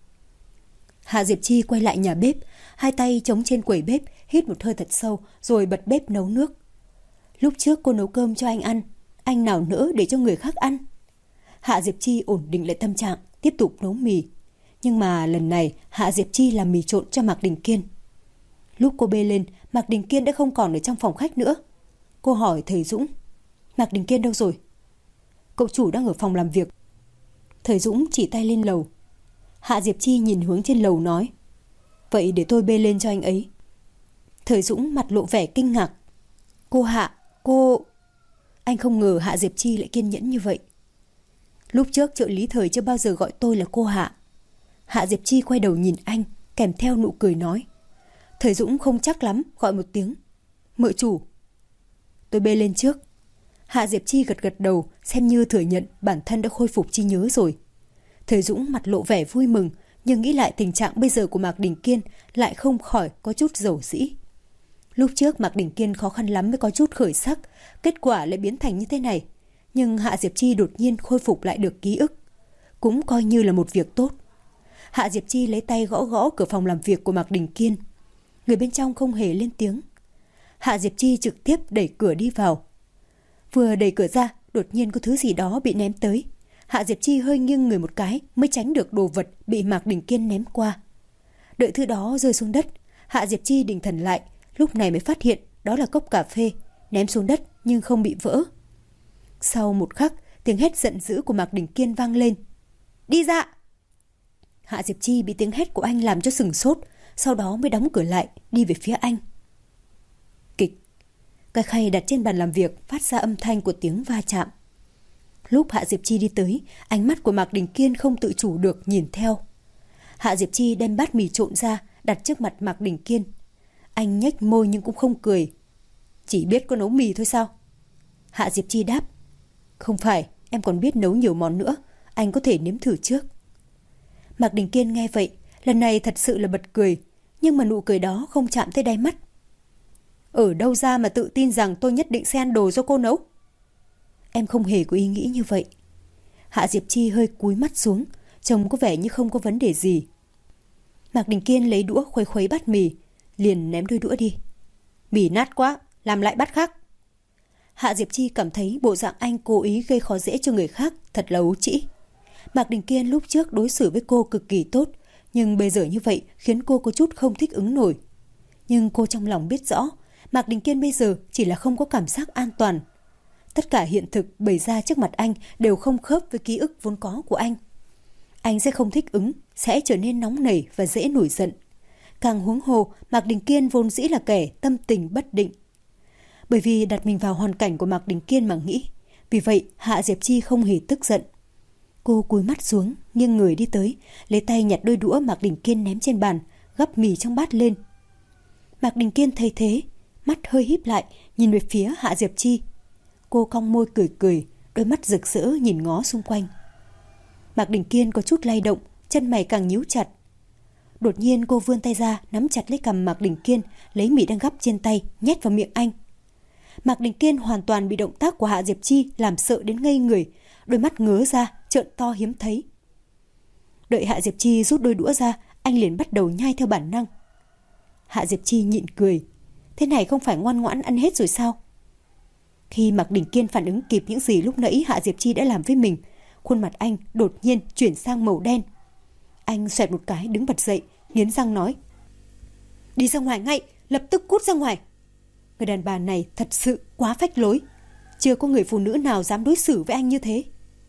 Hạ Diệp Chi quay lại nhà bếp, hai tay chống trên quầy bếp, hít một hơi thật sâu rồi bật bếp nấu nước. Lúc trước cô nấu cơm cho anh nào nỡ để cho người khác ăn. Hạ Diệp Chi ổn định lại tâm trạng, tiếp tục nấu mì. Nhưng mà lần này Hạ Diệp Chi làm mì trộn cho Mạc Đình Kiên. Lúc cô bê lên, Mạc Đình Kiên đã không còn ở trong phòng khách nữa. Cô hỏi thầy Dũng. Mạc Đình Kiên đâu rồi? Cậu chủ đang ở phòng làm việc. Thầy Dũng chỉ tay lên lầu. Hạ Diệp Chi nhìn hướng trên lầu nói. Vậy để tôi bê lên cho anh ấy. Thầy Dũng mặt lộ vẻ kinh ngạc. Cô Hạ, cô... Anh không ngờ Hạ Diệp Chi lại kiên nhẫn như vậy. Lúc trước trợ lý Thời chưa bao giờ gọi tôi là cô Hạ. Hạ Diệp Chi quay đầu nhìn anh, kèm theo nụ cười nói. Thầy Dũng không chắc lắm, gọi một tiếng. Mợ chủ. Tôi bê lên trước. Hạ Diệp Chi gật gật đầu, xem như thừa nhận bản thân đã khôi phục trí nhớ rồi. Thầy Dũng mặt lộ vẻ vui mừng, nhưng nghĩ lại tình trạng bây giờ của Mạc Đình Kiên lại không khỏi có chút dầu dĩ. Lúc trước Mạc Đình Kiên khó khăn lắm mới có chút khởi sắc, kết quả lại biến thành như thế này. Nhưng Hạ Diệp Chi đột nhiên khôi phục lại được ký ức, cũng coi như là một việc tốt. Hạ Diệp Chi lấy tay gõ gõ cửa phòng làm việc của Mạc Đình Kiên. Người bên trong không hề lên tiếng. Hạ Diệp Chi trực tiếp đẩy cửa đi vào. Vừa đẩy cửa ra, đột nhiên có thứ gì đó bị ném tới. Hạ Diệp Chi hơi nghiêng người một cái mới tránh được đồ vật bị Mạc Đình Kiên ném qua. Đợi thứ đó rơi xuống đất, Hạ Diệp Chi định thần lại, lúc này mới phát hiện đó là cốc cà phê, ném xuống đất nhưng không bị vỡ. Sau một khắc, tiếng hét giận dữ của Mạc Đình Kiên vang lên. Đi ra! Hạ Diệp Chi bị tiếng hét của anh làm cho sửng sốt, sau đó mới đóng cửa lại, đi về phía anh. Kịch. Cái khay đặt trên bàn làm việc phát ra âm thanh của tiếng va chạm. Lúc Hạ Diệp Chi đi tới, ánh mắt của Mạc Đình Kiên không tự chủ được nhìn theo. Hạ Diệp Chi đem bát mì trộn ra, đặt trước mặt Mạc Đình Kiên. Anh nhếch môi nhưng cũng không cười. Chỉ biết có nấu mì thôi sao? Hạ Diệp Chi đáp. Không phải, em còn biết nấu nhiều món nữa, anh có thể nếm thử trước. Mạc Đình Kiên nghe vậy, lần này thật sự là bật cười, nhưng mà nụ cười đó không chạm tới đáy mắt. Ở đâu ra mà tự tin rằng tôi nhất định sẽ ăn đồ do cô nấu? Em không hề có ý nghĩ như vậy. Hạ Diệp Chi hơi cúi mắt xuống, trông có vẻ như không có vấn đề gì. Mạc Đình Kiên lấy đũa khuấy khuấy bát mì, liền ném đôi đũa đi. Mì nát quá, làm lại bát khác. Hạ Diệp Chi cảm thấy bộ dạng anh cố ý gây khó dễ cho người khác thật là ấu trĩ. Mạc Đình Kiên lúc trước đối xử với cô cực kỳ tốt, Nhưng bây giờ như vậy khiến cô có chút không thích ứng nổi. Nhưng cô trong lòng biết rõ, Mạc Đình Kiên bây giờ chỉ là không có cảm giác an toàn. Tất cả hiện thực bày ra trước mặt anh đều không khớp với ký ức vốn có của anh. Anh sẽ không thích ứng, sẽ trở nên nóng nảy và dễ nổi giận. Càng huống hồ, Mạc Đình Kiên vốn dĩ là kẻ tâm tình bất định. Bởi vì đặt mình vào hoàn cảnh của Mạc Đình Kiên mà nghĩ, vì vậy Hạ Diệp Chi không hề tức giận. Cô cúi mắt xuống, nghiêng người đi tới, lấy tay nhặt đôi đũa Mạc Đình Kiên ném trên bàn, gắp mì trong bát lên. Mạc Đình Kiên thấy thế, mắt hơi híp lại, nhìn về phía Hạ Diệp Chi. Cô cong môi cười cười, đôi mắt rực rỡ nhìn ngó xung quanh. Mạc Đình Kiên có chút lay động, chân mày càng nhíu chặt. Đột nhiên cô vươn tay ra, nắm chặt lấy cằm Mạc Đình Kiên, lấy mì đang gắp trên tay, nhét vào miệng anh. Mạc Đình Kiên hoàn toàn bị động tác của Hạ Diệp Chi làm sợ đến ngây người, đôi mắt ngớ ra, trợn to hiếm thấy. Đợi Hạ Diệp Chi rút đôi đũa ra, anh liền bắt đầu nhai theo bản năng. Hạ Diệp Chi nhịn cười, thế này không phải ngoan ngoãn ăn hết rồi sao? Khi Mạc Đình Kiên phản ứng kịp những gì lúc nãy Hạ Diệp Chi đã làm với mình, khuôn mặt anh đột nhiên chuyển sang màu đen. Anh xoẹt một cái đứng bật dậy, nghiến răng nói: đi ra ngoài ngay, lập tức cút ra ngoài. Người đàn bà này thật sự quá phách lối, chưa có người phụ nữ nào dám đối xử với anh như thế.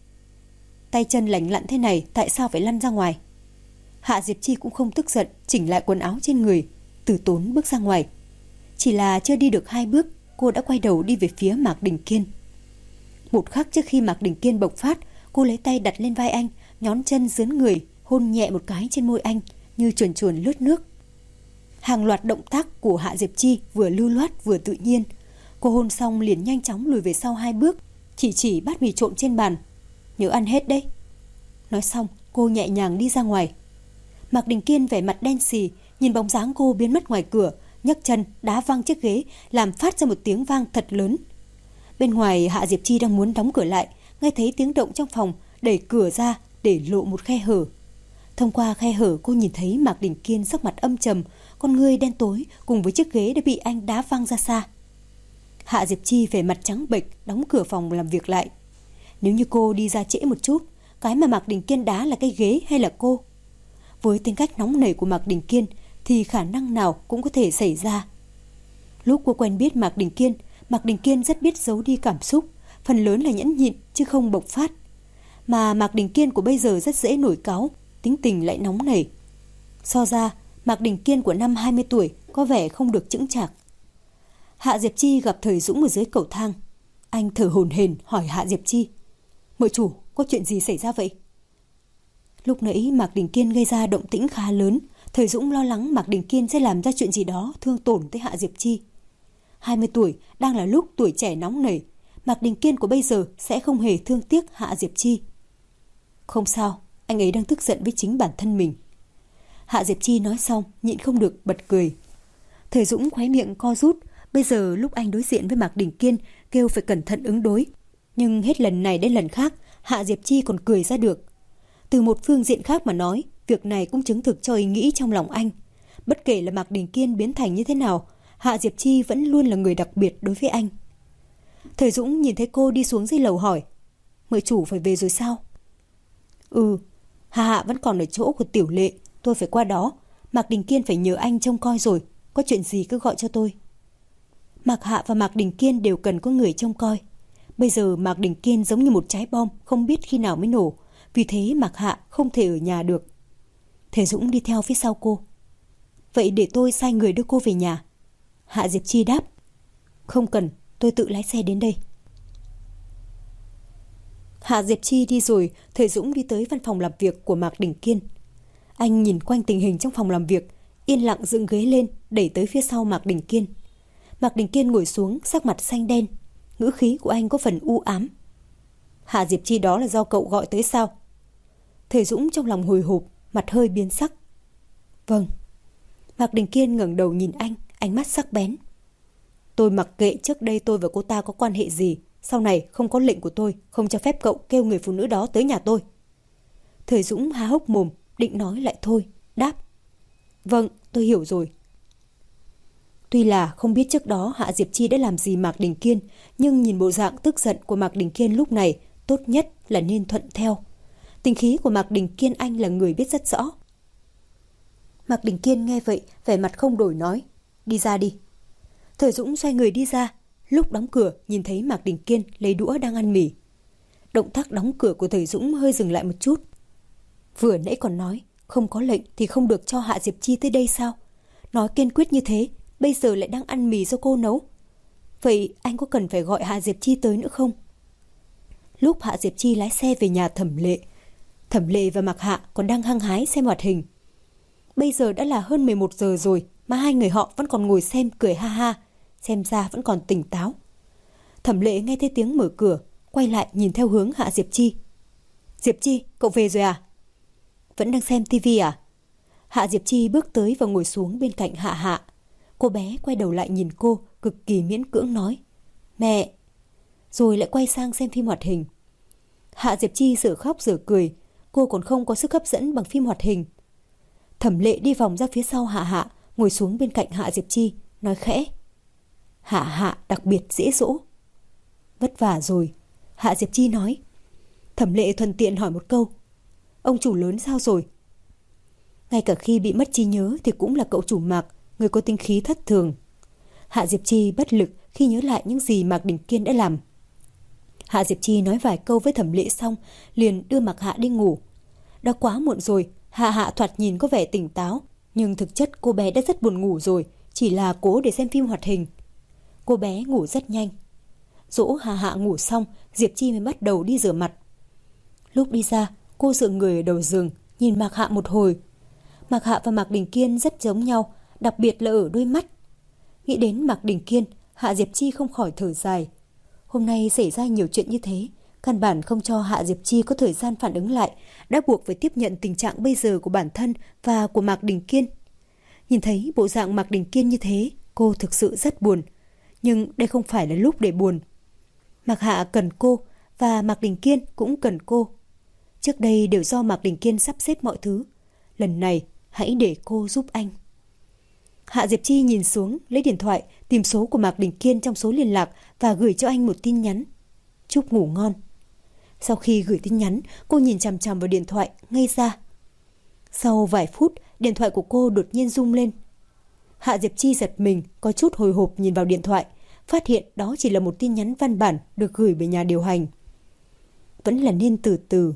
Tay chân lành lặn thế này tại sao phải lăn ra ngoài? Hạ Diệp Chi cũng không tức giận, chỉnh lại quần áo trên người, từ tốn bước ra ngoài. Chỉ là chưa đi được 2 bước, cô đã quay đầu đi về phía Mạc Đình Kiên. Một khắc trước khi Mạc Đình Kiên bộc phát, cô lấy tay đặt lên vai anh, nhón chân dướn người, hôn nhẹ một cái trên môi anh như chuồn chuồn lướt nước. Hàng loạt động tác của Hạ Diệp Chi vừa lưu loát vừa tự nhiên. Cô hôn xong liền nhanh chóng lùi về sau 2 bước, chỉ bát mì trộn trên bàn. Nhớ ăn hết đấy. Nói xong, cô nhẹ nhàng đi ra ngoài. Mạc Đình Kiên vẻ mặt đen xì, nhìn bóng dáng cô biến mất ngoài cửa, nhấc chân đá văng chiếc ghế, làm phát ra một tiếng vang thật lớn. Bên ngoài, Hạ Diệp Chi đang muốn đóng cửa lại, nghe thấy tiếng động trong phòng, đẩy cửa ra để lộ một khe hở. Thông qua khe hở, cô nhìn thấy Mạc Đình Kiên sắc mặt âm trầm, con ngươi đen tối cùng với chiếc ghế đã bị anh đá văng ra xa. Hạ Diệp Chi vẻ mặt trắng bệch đóng cửa phòng làm việc lại. Nếu như cô đi ra trễ một chút, cái mà Mạc Đình Kiên đá là cái ghế hay là cô? Với tính cách nóng nảy của Mạc Đình Kiên thì khả năng nào cũng có thể xảy ra. Lúc cô quen biết Mạc Đình Kiên rất biết giấu đi cảm xúc, phần lớn là nhẫn nhịn chứ không bộc phát. Mà Mạc Đình Kiên của bây giờ rất dễ nổi cáu, tính tình lại nóng nảy. So ra, Mạc Đình Kiên của năm 20 tuổi có vẻ không được chững chạc. Hạ Diệp Chi gặp Thời Dũng ở dưới cầu thang. Anh thở hổn hển hỏi Hạ Diệp Chi: "Mợ chủ, có chuyện gì xảy ra vậy?" Lúc nãy Mạc Đình Kiên gây ra động tĩnh khá lớn, Thời Dũng lo lắng Mạc Đình Kiên sẽ làm ra chuyện gì đó thương tổn tới Hạ Diệp Chi. 20 tuổi đang là lúc tuổi trẻ nóng nảy, Mạc Đình Kiên của bây giờ sẽ không hề thương tiếc Hạ Diệp Chi. Không sao, anh ấy đang tức giận với chính bản thân mình. Hạ Diệp Chi nói xong, nhịn không được bật cười. Thời Dũng khóe miệng co rút, bây giờ lúc anh đối diện với Mạc Đình Kiên kêu phải cẩn thận ứng đối. Nhưng hết lần này đến lần khác, Hạ Diệp Chi còn cười ra được. Từ một phương diện khác mà nói, việc này cũng chứng thực cho ý nghĩ trong lòng anh. Bất kể là Mạc Đình Kiên biến thành như thế nào, Hạ Diệp Chi vẫn luôn là người đặc biệt đối với anh. Thời Dũng nhìn thấy cô đi xuống dưới lầu hỏi: "Mợ chủ phải về rồi sao?" "Ừ, Hạ vẫn còn ở chỗ của Tiểu Lệ, tôi phải qua đó. Mạc Đình Kiên phải nhờ anh trông coi rồi, có chuyện gì cứ gọi cho tôi." Mạc Hạ và Mạc Đình Kiên đều cần có người trông coi. Bây giờ Mạc Đình Kiên giống như một trái bom, không biết khi nào mới nổ, vì thế Mạc Hạ không thể ở nhà được. Thời Dũng đi theo phía sau cô. "Vậy để tôi sai người đưa cô về nhà." Hạ Diệp Chi đáp: "Không cần, tôi tự lái xe đến đây." Hạ Diệp Chi đi rồi, Thời Dũng đi tới văn phòng làm việc của Mạc Đình Kiên. Anh nhìn quanh tình hình trong phòng làm việc, yên lặng dựng ghế lên, đẩy tới phía sau Mạc Đình Kiên. Mạc Đình Kiên ngồi xuống, sắc mặt xanh đen, ngữ khí của anh có phần u ám. "Hạ Diệp Chi đó là do cậu gọi tới sao?" Thời Dũng trong lòng hồi hộp, mặt hơi biến sắc. "Vâng." Mạc Đình Kiên ngẩng đầu nhìn anh, ánh mắt sắc bén. "Tôi mặc kệ trước đây tôi và cô ta có quan hệ gì, sau này không có lệnh của tôi, không cho phép cậu kêu người phụ nữ đó tới nhà tôi." Thời Dũng há hốc mồm, định nói lại thôi, đáp: "Vâng, tôi hiểu rồi." Tuy là không biết trước đó Hạ Diệp Chi đã làm gì Mạc Đình Kiên, nhưng nhìn bộ dạng tức giận của Mạc Đình Kiên lúc này, tốt nhất là nên thuận theo. Tính khí của Mạc Đình Kiên anh là người biết rất rõ. Mạc Đình Kiên nghe vậy, vẻ mặt không đổi nói, đi ra đi. Thời Dũng xoay người đi ra, lúc đóng cửa nhìn thấy Mạc Đình Kiên lấy đũa đang ăn mì. Động tác đóng cửa của Thời Dũng hơi dừng lại một chút. Vừa nãy còn nói không có lệnh thì không được cho Hạ Diệp Chi tới đây sao? Nói kiên quyết như thế, bây giờ lại đang ăn mì do cô nấu. Vậy anh có cần phải gọi Hạ Diệp Chi tới nữa không? Lúc Hạ Diệp Chi lái xe về nhà Thẩm Lệ và Mạc Hạ còn đang hăng hái xem hoạt hình. Bây giờ đã là hơn 11 giờ rồi mà hai người họ vẫn còn ngồi xem cười ha ha, xem ra vẫn còn tỉnh táo. Thẩm Lệ nghe thấy tiếng mở cửa, quay lại nhìn theo hướng Hạ Diệp Chi. Diệp Chi, cậu về rồi à? Vẫn đang xem tivi à? Hạ Diệp Chi bước tới và ngồi xuống bên cạnh Hạ Hạ. Cô bé quay đầu lại nhìn cô, cực kỳ miễn cưỡng nói, mẹ. Rồi lại quay sang xem phim hoạt hình. Hạ Diệp Chi dở khóc dở cười, cô còn không có sức hấp dẫn bằng phim hoạt hình. Thẩm Lệ đi vòng ra phía sau Hạ Hạ, ngồi xuống bên cạnh Hạ Diệp Chi, nói khẽ, Hạ Hạ đặc biệt dễ dỗ. Vất vả rồi, Hạ Diệp Chi nói. Thẩm Lệ thuận tiện hỏi một câu, ông chủ lớn sao rồi? Ngay cả khi bị mất trí nhớ thì cũng là cậu chủ Mạc, người có tính khí thất thường. Hạ Diệp Chi bất lực khi nhớ lại những gì Mạc Đình Kiên đã làm. Hạ Diệp Chi nói vài câu với Thẩm Lệ xong, liền đưa Mạc Hạ đi ngủ. Đã quá muộn rồi, Hạ Hạ thoạt nhìn có vẻ tỉnh táo, nhưng thực chất cô bé đã rất buồn ngủ rồi, chỉ là cố để xem phim hoạt hình. Cô bé ngủ rất nhanh. Dỗ Hạ Hạ ngủ xong, Diệp Chi mới bắt đầu đi rửa mặt. Lúc đi ra, cô dựa người ở đầu giường, nhìn Mạc Hạ một hồi. Mạc Hạ và Mạc Đình Kiên rất giống nhau, đặc biệt là ở đôi mắt. Nghĩ đến Mạc Đình Kiên, Hạ Diệp Chi không khỏi thở dài. Hôm nay xảy ra nhiều chuyện như thế, căn bản không cho Hạ Diệp Chi có thời gian phản ứng lại, đã buộc phải tiếp nhận tình trạng bây giờ của bản thân và của Mạc Đình Kiên. Nhìn thấy bộ dạng Mạc Đình Kiên như thế, cô thực sự rất buồn. Nhưng đây không phải là lúc để buồn. Mạc Hạ cần cô và Mạc Đình Kiên cũng cần cô. Trước đây đều do Mạc Đình Kiên sắp xếp mọi thứ. Lần này hãy để cô giúp anh. Hạ Diệp Chi nhìn xuống, lấy điện thoại, tìm số của Mạc Đình Kiên trong số liên lạc và gửi cho anh một tin nhắn. Chúc ngủ ngon. Sau khi gửi tin nhắn, cô nhìn chằm chằm vào điện thoại, ngây ra. Sau vài phút, điện thoại của cô đột nhiên rung lên. Hạ Diệp Chi giật mình, có chút hồi hộp nhìn vào điện thoại, phát hiện đó chỉ là một tin nhắn văn bản được gửi về nhà điều hành. Vẫn là nên từ từ.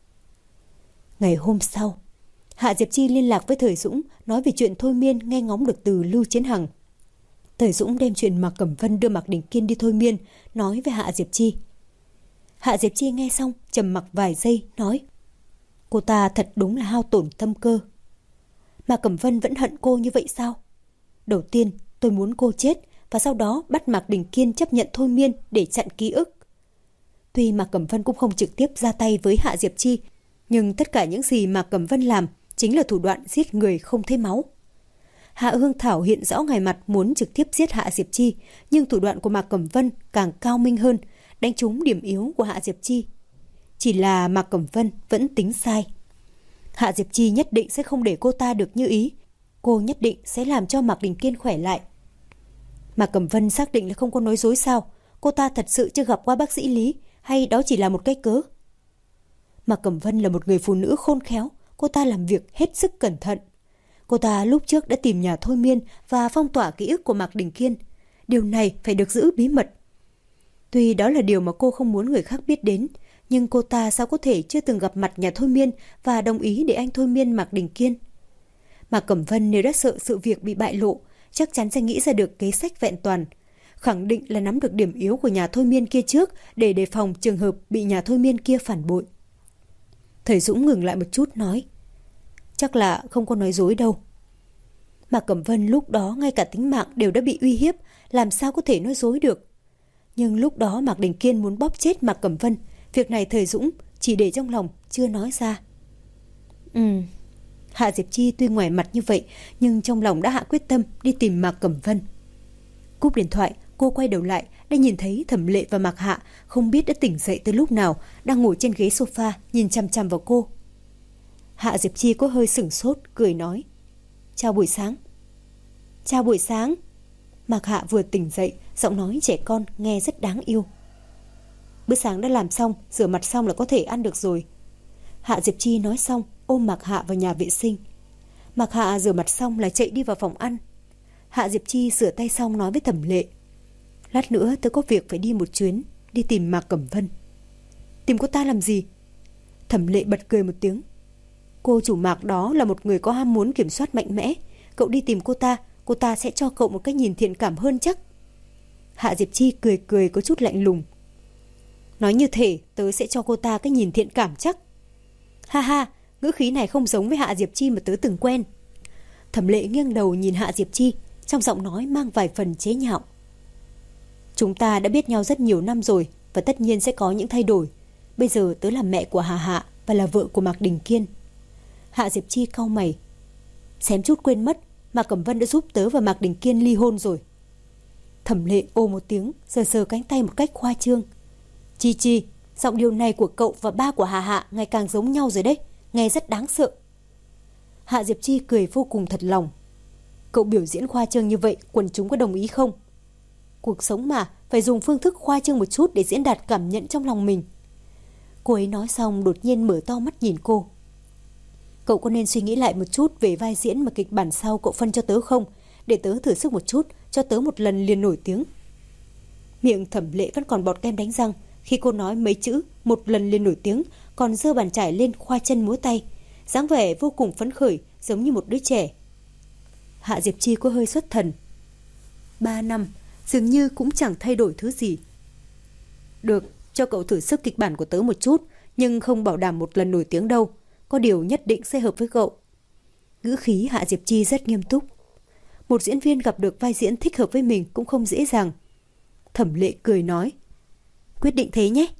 Ngày hôm sau, Hạ Diệp Chi liên lạc với Thời Dũng, nói về chuyện thôi miên nghe ngóng được từ Lưu Chiến Hằng. Thời Dũng đem chuyện Mạc Cẩm Vân đưa Mạc Đình Kiên đi thôi miên, nói với Hạ Diệp Chi. Hạ Diệp Chi nghe xong, trầm mặc vài giây, nói, cô ta thật đúng là hao tổn tâm cơ. Mạc Cẩm Vân vẫn hận cô như vậy sao? Đầu tiên, tôi muốn cô chết, và sau đó bắt Mạc Đình Kiên chấp nhận thôi miên để chặn ký ức. Tuy Mạc Cẩm Vân cũng không trực tiếp ra tay với Hạ Diệp Chi, nhưng tất cả những gì Mạc Cẩm Vân làm chính là thủ đoạn giết người không thấy máu. Hạ Hương Thảo hiện rõ ngoài mặt muốn trực tiếp giết Hạ Diệp Chi, nhưng thủ đoạn của Mạc Cẩm Vân càng cao minh hơn, đánh trúng điểm yếu của Hạ Diệp Chi. Chỉ là Mạc Cẩm Vân vẫn tính sai. Hạ Diệp Chi nhất định sẽ không để cô ta được như ý. Cô nhất định sẽ làm cho Mạc Đình Kiên khỏe lại. Mạc Cẩm Vân xác định là không có nói dối sao? Cô ta thật sự chưa gặp qua bác sĩ Lý, hay đó chỉ là một cái cớ? Mạc Cẩm Vân là một người phụ nữ khôn khéo, cô ta làm việc hết sức cẩn thận. Cô ta lúc trước đã tìm nhà thôi miên và phong tỏa ký ức của Mạc Đình Kiên. Điều này phải được giữ bí mật. Tuy đó là điều mà cô không muốn người khác biết đến, nhưng cô ta sao có thể chưa từng gặp mặt nhà thôi miên và đồng ý để anh thôi miên Mạc Đình Kiên? Mạc Cẩm Vân nếu đã sợ sự việc bị bại lộ, chắc chắn sẽ nghĩ ra được kế sách vẹn toàn. Khẳng định là nắm được điểm yếu của nhà thôi miên kia trước để đề phòng trường hợp bị nhà thôi miên kia phản bội. Thời Dũng ngừng lại một chút nói, chắc là không có nói dối đâu. Mạc Cẩm Vân lúc đó ngay cả tính mạng đều đã bị uy hiếp, làm sao có thể nói dối được. Nhưng lúc đó Mạc Đình Kiên muốn bóp chết Mạc Cẩm Vân, việc này Thời Dũng chỉ để trong lòng, chưa nói ra. Hạ Diệp Chi tuy ngoài mặt như vậy, nhưng trong lòng đã hạ quyết tâm đi tìm Mạc Cẩm Vân. Cúp điện thoại, cô quay đầu lại, đã nhìn thấy Thẩm Lệ và Mạc Hạ không biết đã tỉnh dậy từ lúc nào, đang ngồi trên ghế sofa nhìn chằm chằm vào cô. Hạ Diệp Chi có hơi sửng sốt, cười nói, chào buổi sáng. Chào buổi sáng. Mạc Hạ vừa tỉnh dậy, giọng nói trẻ con nghe rất đáng yêu. Bữa sáng đã làm xong, rửa mặt xong là có thể ăn được rồi. Hạ Diệp Chi nói xong, ôm Mạc Hạ vào nhà vệ sinh. Mạc Hạ rửa mặt xong là chạy đi vào phòng ăn. Hạ Diệp Chi rửa tay xong nói với Thẩm Lệ: lát nữa tớ có việc phải đi một chuyến, đi tìm Mạc Cẩm Vân. Tìm cô ta làm gì? Thẩm Lệ bật cười một tiếng. Cô chủ Mạc đó là một người có ham muốn kiểm soát mạnh mẽ. Cậu đi tìm cô ta sẽ cho cậu một cái nhìn thiện cảm hơn chắc. Hạ Diệp Chi cười cười có chút lạnh lùng. Nói như thể tớ sẽ cho cô ta cái nhìn thiện cảm chắc. Ha ha, ngữ khí này không giống với Hạ Diệp Chi mà tớ từng quen. Thẩm Lệ nghiêng đầu nhìn Hạ Diệp Chi, trong giọng nói mang vài phần chế nhạo. Chúng ta đã biết nhau rất nhiều năm rồi, và tất nhiên sẽ có những thay đổi. Bây giờ tớ là mẹ của Hà Hạ và là vợ của Mạc Đình Kiên. Hạ Diệp Chi cau mày. Xém chút quên mất, Mạc Cẩm Vân đã giúp tớ và Mạc Đình Kiên ly hôn rồi. Thẩm Lệ ồ một tiếng, sờ sờ cánh tay một cách khoa trương. Chi Chi, giọng điệu này của cậu và ba của Hà Hạ ngày càng giống nhau rồi đấy, nghe rất đáng sợ. Hạ Diệp Chi cười vô cùng thật lòng. Cậu biểu diễn khoa trương như vậy, quần chúng có đồng ý không? Cuộc sống mà, phải dùng phương thức khoa trương một chút để diễn đạt cảm nhận trong lòng mình. Cô ấy nói xong đột nhiên mở to mắt nhìn cô. Cậu có nên suy nghĩ lại một chút về vai diễn mà kịch bản sau cậu phân cho tớ không? Để tớ thử sức một chút, cho tớ một lần liền nổi tiếng. Miệng Thẩm Lệ vẫn còn bọt kem đánh răng khi cô nói mấy chữ một lần liền nổi tiếng, còn giơ bàn chải lên khoa chân múa tay, dáng vẻ vô cùng phấn khởi, giống như một đứa trẻ. Hạ Diệp Chi có hơi xuất thần. 3 năm, dường như cũng chẳng thay đổi thứ gì. Được, cho cậu thử sức kịch bản của tớ một chút, nhưng không bảo đảm một lần nổi tiếng đâu. Có điều nhất định sẽ hợp với cậu. Ngữ khí Hạ Diệp Chi rất nghiêm túc. Một diễn viên gặp được vai diễn thích hợp với mình cũng không dễ dàng. Thẩm Lệ cười nói: quyết định thế nhé.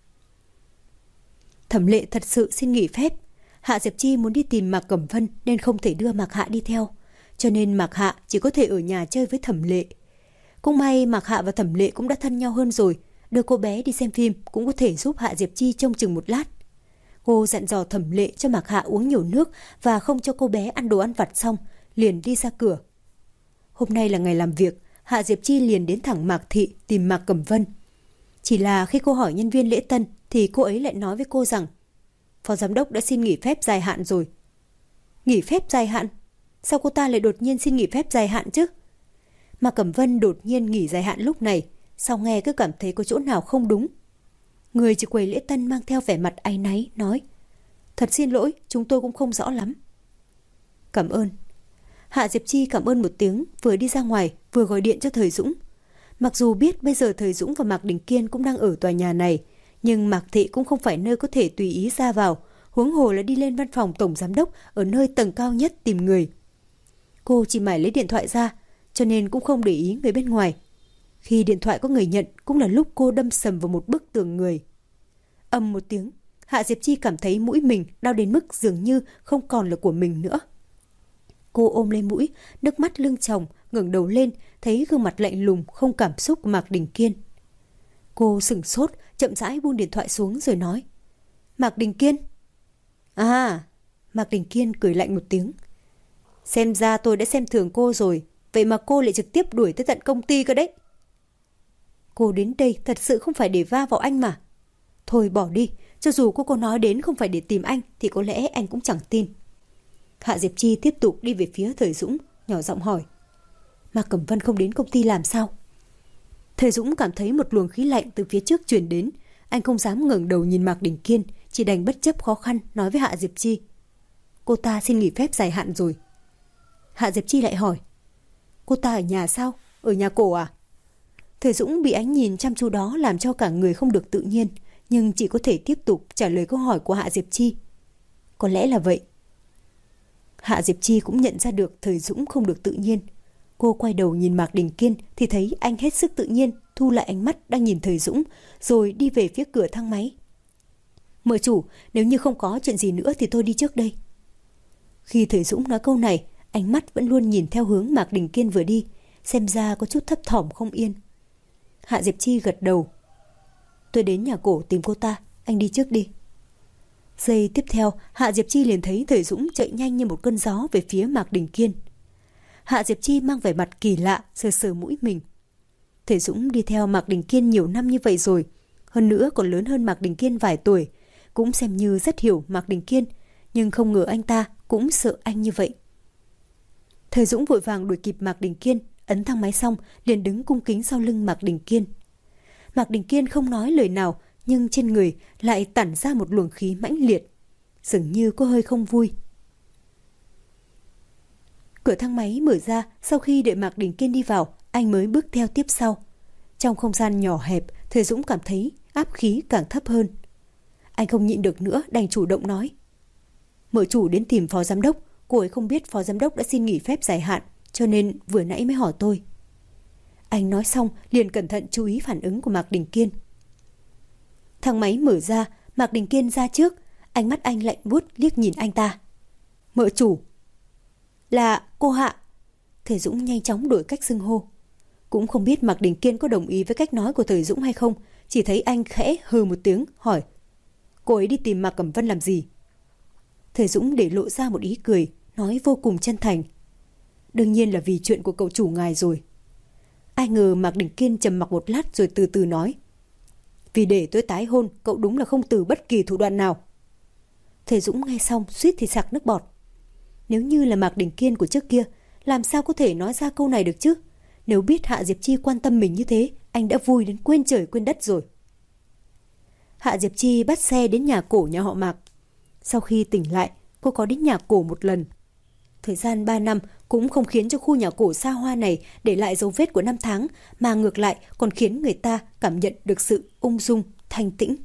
Thẩm Lệ thật sự xin nghỉ phép. Hạ Diệp Chi muốn đi tìm Mạc Cẩm Vân nên không thể đưa Mạc Hạ đi theo, cho nên Mạc Hạ chỉ có thể ở nhà chơi với Thẩm Lệ. Cũng may Mạc Hạ và Thẩm Lệ cũng đã thân nhau hơn rồi, đưa cô bé đi xem phim cũng có thể giúp Hạ Diệp Chi trông chừng một lát. Cô dặn dò Thẩm Lệ cho Mạc Hạ uống nhiều nước và không cho cô bé ăn đồ ăn vặt, xong liền đi ra cửa. Hôm nay là ngày làm việc, Hạ Diệp Chi liền đến thẳng Mạc Thị tìm Mạc Cẩm Vân. Chỉ là khi cô hỏi nhân viên lễ tân thì cô ấy lại nói với cô rằng phó giám đốc đã xin nghỉ phép dài hạn rồi. Nghỉ phép dài hạn? Sao cô ta lại đột nhiên xin nghỉ phép dài hạn chứ? Mạc Cẩm Vân đột nhiên nghỉ dài hạn lúc này, sau nghe cứ cảm thấy có chỗ nào không đúng. Người chỉ quầy lễ tân mang theo vẻ mặt áy náy nói: thật xin lỗi, chúng tôi cũng không rõ lắm. Cảm ơn. Hạ Diệp Chi cảm ơn một tiếng, vừa đi ra ngoài vừa gọi điện cho Thời Dũng. Mặc dù biết bây giờ Thời Dũng và Mạc Đình Kiên cũng đang ở tòa nhà này, nhưng Mạc Thị cũng không phải nơi có thể tùy ý ra vào, huống hồ là đi lên văn phòng tổng giám đốc ở nơi tầng cao nhất tìm người. Cô chỉ mải lấy điện thoại ra, cho nên cũng không để ý người bên ngoài. Khi điện thoại có người nhận cũng là lúc cô đâm sầm vào một bức tường người. Ầm một tiếng, Hạ Diệp Chi cảm thấy mũi mình đau đến mức dường như không còn là của mình nữa. Cô ôm lấy mũi, nước mắt lưng tròng, ngẩng đầu lên, thấy gương mặt lạnh lùng không cảm xúc của Mạc Đình Kiên. Cô sửng sốt, chậm rãi buông điện thoại xuống rồi nói: Mạc Đình Kiên. À, Mạc Đình Kiên cười lạnh một tiếng. Xem ra tôi đã xem thường cô rồi, vậy mà cô lại trực tiếp đuổi tới tận công ty cơ đấy. Cô đến đây thật sự không phải để va vào anh mà. Thôi bỏ đi, cho dù cô có nói đến không phải để tìm anh thì có lẽ anh cũng chẳng tin. Hạ Diệp Chi tiếp tục đi về phía Thời Dũng, nhỏ giọng hỏi: Mạc Cẩm Vân không đến công ty làm sao? Thời Dũng cảm thấy một luồng khí lạnh từ phía trước truyền đến. Anh không dám ngẩng đầu nhìn Mạc Đình Kiên, chỉ đành bất chấp khó khăn nói với Hạ Diệp Chi: cô ta xin nghỉ phép dài hạn rồi. Hạ Diệp Chi lại hỏi: cô ta ở nhà sao? Ở nhà cổ à? Thời Dũng bị ánh nhìn chăm chú đó làm cho cả người không được tự nhiên, nhưng chỉ có thể tiếp tục trả lời câu hỏi của Hạ Diệp Chi: có lẽ là vậy. Hạ Diệp Chi cũng nhận ra được Thời Dũng không được tự nhiên. Cô quay đầu nhìn Mạc Đình Kiên thì thấy anh hết sức tự nhiên thu lại ánh mắt đang nhìn Thời Dũng, rồi đi về phía cửa thang máy. Mời chủ, nếu như không có chuyện gì nữa thì tôi đi trước đây. Khi Thời Dũng nói câu này, ánh mắt vẫn luôn nhìn theo hướng Mạc Đình Kiên vừa đi, xem ra có chút thấp thỏm không yên. Hạ Diệp Chi gật đầu: tôi đến nhà cổ tìm cô ta, anh đi trước đi. Giây tiếp theo, Hạ Diệp Chi liền thấy Thời Dũng chạy nhanh như một cơn gió về phía Mạc Đình Kiên. Hạ Diệp Chi mang vẻ mặt kỳ lạ, sờ sờ mũi mình. Thời Dũng đi theo Mạc Đình Kiên nhiều năm như vậy rồi, hơn nữa còn lớn hơn Mạc Đình Kiên vài tuổi, cũng xem như rất hiểu Mạc Đình Kiên, nhưng không ngờ anh ta cũng sợ anh như vậy. Thời Dũng vội vàng đuổi kịp Mạc Đình Kiên, ấn thang máy xong liền đứng cung kính sau lưng Mạc Đình Kiên. Mạc Đình Kiên không nói lời nào, nhưng trên người lại tản ra một luồng khí mãnh liệt, dường như có hơi không vui. Cửa thang máy mở ra, sau khi đợi Mạc Đình Kiên đi vào, anh mới bước theo tiếp sau. Trong không gian nhỏ hẹp, Thời Dũng cảm thấy áp khí càng thấp hơn. Anh không nhịn được nữa, đành chủ động nói: Mợ chủ đến tìm phó giám đốc, cô ấy không biết phó giám đốc đã xin nghỉ phép dài hạn, cho nên vừa nãy mới hỏi tôi. Anh nói xong liền cẩn thận chú ý phản ứng của Mạc Đình Kiên. Thang máy mở ra, Mạc Đình Kiên ra trước, ánh mắt anh lạnh buốt liếc nhìn anh ta. Mợ chủ. Là cô Hạ. Thời Dũng nhanh chóng đổi cách xưng hô. Cũng không biết Mạc Đình Kiên có đồng ý với cách nói của Thời Dũng hay không, chỉ thấy anh khẽ hừ một tiếng hỏi: Cô ấy đi tìm Mạc Cẩm Vân làm gì? Thời Dũng để lộ ra một ý cười, nói vô cùng chân thành: Đương nhiên là vì chuyện của cậu chủ ngài rồi. Ai ngờ Mạc Đình Kiên trầm mặc một lát rồi từ từ nói: Vì để tôi tái hôn, cậu đúng là không từ bất kỳ thủ đoạn nào. Thời Dũng nghe xong suýt thì sặc nước bọt. Nếu như là Mạc Đình Kiên của trước kia, làm sao có thể nói ra câu này được chứ? Nếu biết Hạ Diệp Chi quan tâm mình như thế, anh đã vui đến quên trời quên đất rồi. Hạ Diệp Chi bắt xe đến nhà cổ nhà họ Mạc. Sau khi tỉnh lại, cô có đến nhà cổ một lần. Thời gian 3 năm cũng không khiến cho khu nhà cổ xa hoa này để lại dấu vết của năm tháng, mà ngược lại còn khiến người ta cảm nhận được sự ung dung, thanh tĩnh.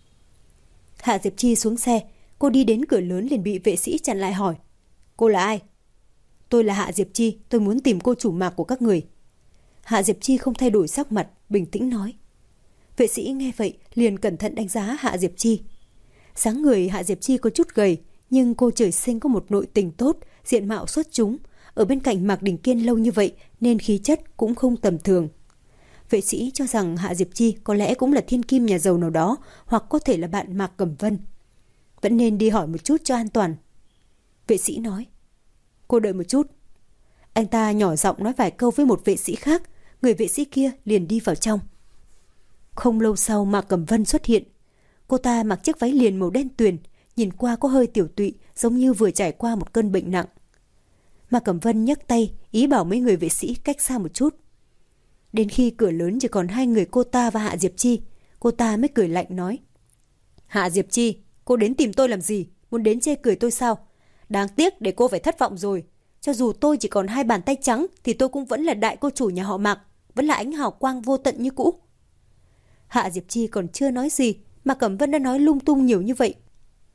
Hạ Diệp Chi xuống xe, cô đi đến cửa lớn liền bị vệ sĩ chặn lại hỏi: Cô là ai? Tôi là Hạ Diệp Chi, tôi muốn tìm cô chủ Mạc của các người. Hạ Diệp Chi không thay đổi sắc mặt, bình tĩnh nói. Vệ sĩ nghe vậy liền cẩn thận đánh giá Hạ Diệp Chi. Dáng người Hạ Diệp Chi có chút gầy, nhưng cô trời sinh có một nội tình tốt, diện mạo xuất chúng. Ở bên cạnh Mạc Đình Kiên lâu như vậy nên khí chất cũng không tầm thường. Vệ sĩ cho rằng Hạ Diệp Chi có lẽ cũng là thiên kim nhà giàu nào đó, hoặc có thể là bạn Mạc Cẩm Vân. Vẫn nên đi hỏi một chút cho an toàn. Vệ sĩ nói. Cô đợi một chút. Anh ta nhỏ giọng nói vài câu với một vệ sĩ khác, người vệ sĩ kia liền đi vào trong. Không lâu sau Mạc Cẩm Vân xuất hiện. Cô ta mặc chiếc váy liền màu đen tuyền, nhìn qua có hơi tiểu tụy, giống như vừa trải qua một cơn bệnh nặng. Mạc Cẩm Vân nhấc tay, ý bảo mấy người vệ sĩ cách xa một chút. Đến khi cửa lớn chỉ còn hai người cô ta và Hạ Diệp Chi, cô ta mới cười lạnh nói. Hạ Diệp Chi, cô đến tìm tôi làm gì? Muốn đến chê cười tôi sao? Đáng tiếc để cô phải thất vọng rồi. Cho dù tôi chỉ còn 2 bàn tay trắng thì tôi cũng vẫn là đại cô chủ nhà họ Mạc, vẫn là ánh hào quang vô tận như cũ. Hạ Diệp Chi còn chưa nói gì mà Cẩm Vân đã nói lung tung nhiều như vậy.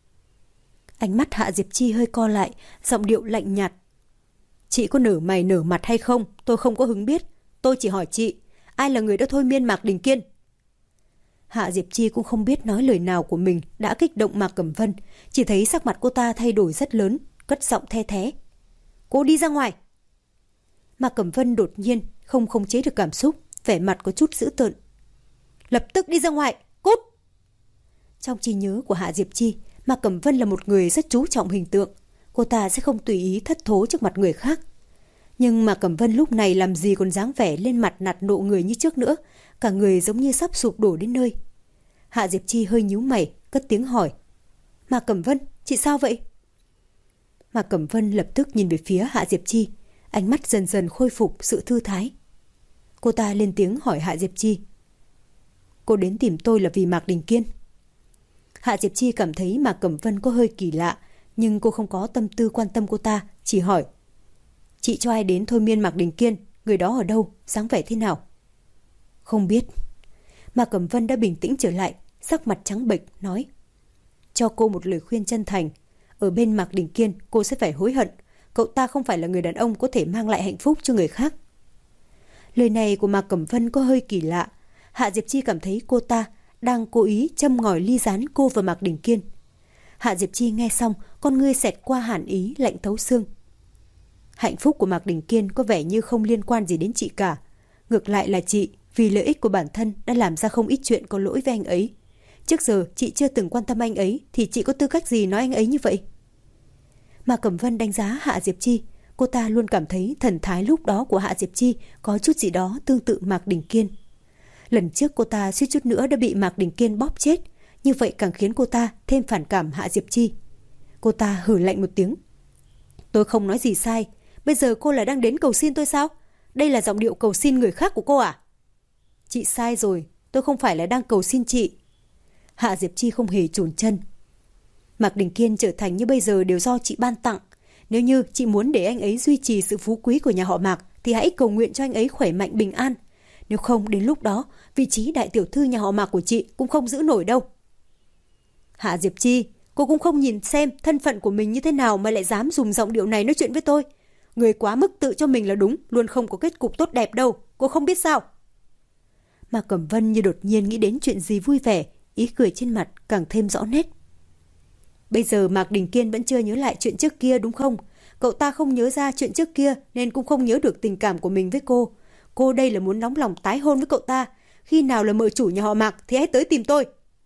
Ánh mắt Hạ Diệp Chi hơi co lại, giọng điệu lạnh nhạt. Chị có nở mày nở mặt hay không, tôi không có hứng biết. Tôi chỉ hỏi chị, ai là người đã thôi miên Mạc Đình Kiên? Hạ Diệp Chi cũng không biết nói lời nào của mình đã kích động Mạc Cẩm Vân, chỉ thấy sắc mặt cô ta thay đổi rất lớn, cất giọng the thé. Cô đi ra ngoài. Mạc Cẩm Vân đột nhiên không khống chế được cảm xúc, vẻ mặt có chút dữ tợn. Lập tức đi ra ngoài, cút! Trong trí nhớ của Hạ Diệp Chi, Mạc Cẩm Vân là một người rất chú trọng hình tượng. Cô ta sẽ không tùy ý thất thố trước mặt người khác. Nhưng Mạc Cẩm Vân lúc này làm gì còn dáng vẻ lên mặt nạt nộ người như trước nữa, cả người giống như sắp sụp đổ đến nơi. Hạ Diệp Chi hơi nhíu mày, cất tiếng hỏi. Mạc Cẩm Vân, chị sao vậy? Mạc Cẩm Vân lập tức nhìn về phía Hạ Diệp Chi, ánh mắt dần dần khôi phục sự thư thái. Cô ta lên tiếng hỏi Hạ Diệp Chi. Cô đến tìm tôi là vì Mạc Đình Kiên? Hạ Diệp Chi cảm thấy Mạc Cẩm Vân có hơi kỳ lạ, nhưng cô không có tâm tư quan tâm cô ta, chỉ hỏi. Chị cho ai đến thôi miên Mạc Đình Kiên, người đó ở đâu, dáng vẻ thế nào? Không biết. Mạc Cẩm Vân đã bình tĩnh trở lại, sắc mặt trắng bệch, nói. Cho cô một lời khuyên chân thành. Ở bên Mạc Đình Kiên cô sẽ phải hối hận. Cậu ta không phải là người đàn ông có thể mang lại hạnh phúc cho người khác. Lời này của Mạc Cẩm Vân có hơi kỳ lạ. Hạ Diệp Chi cảm thấy cô ta đang cố ý châm ngòi ly gián cô và Mạc Đình Kiên. Hạ Diệp Chi nghe xong, con ngươi xẹt qua hàn ý lạnh thấu xương. Hạnh phúc của Mạc Đình Kiên có vẻ như không liên quan gì đến chị cả. Ngược lại là chị, vì lợi ích của bản thân đã làm ra không ít chuyện có lỗi với anh ấy. Trước giờ chị chưa từng quan tâm anh ấy, thì chị có tư cách gì nói anh ấy như vậy? Mạc Cẩm Vân đánh giá Hạ Diệp Chi. Cô ta luôn cảm thấy thần thái lúc đó của Hạ Diệp Chi có chút gì đó tương tự Mạc Đình Kiên. Lần trước cô ta suýt chút nữa đã bị Mạc Đình Kiên bóp chết, như vậy càng khiến cô ta thêm phản cảm Hạ Diệp Chi. Cô ta hừ lạnh một tiếng. Tôi không nói gì sai. Bây giờ cô là đang đến cầu xin tôi sao? Đây là giọng điệu cầu xin người khác của cô à? Chị sai rồi, tôi không phải là đang cầu xin chị. Hạ Diệp Chi không hề chùn chân. Mạc Đình Kiên trở thành như bây giờ đều do chị ban tặng. Nếu như chị muốn để anh ấy duy trì sự phú quý của nhà họ Mạc thì hãy cầu nguyện cho anh ấy khỏe mạnh bình an. Nếu không, đến lúc đó vị trí đại tiểu thư nhà họ Mạc của chị cũng không giữ nổi đâu. Hạ Diệp Chi, cô cũng không nhìn xem thân phận của mình như thế nào mà lại dám dùng giọng điệu này nói chuyện với tôi. Người quá mức tự cho mình là đúng luôn không có kết cục tốt đẹp đâu, cô không biết sao? Mạc Cẩm Vân như đột nhiên nghĩ đến chuyện gì vui vẻ, ý cười trên mặt càng thêm rõ nét. Bây giờ Mạc Đình Kiên vẫn chưa nhớ lại chuyện trước kia đúng không? Cậu ta không nhớ ra chuyện trước kia nên cũng không nhớ được tình cảm của mình với cô. Cô đây là muốn nóng lòng tái hôn với cậu ta. Khi nào là mợ chủ nhà họ Mạc thì hãy tới tìm tôi.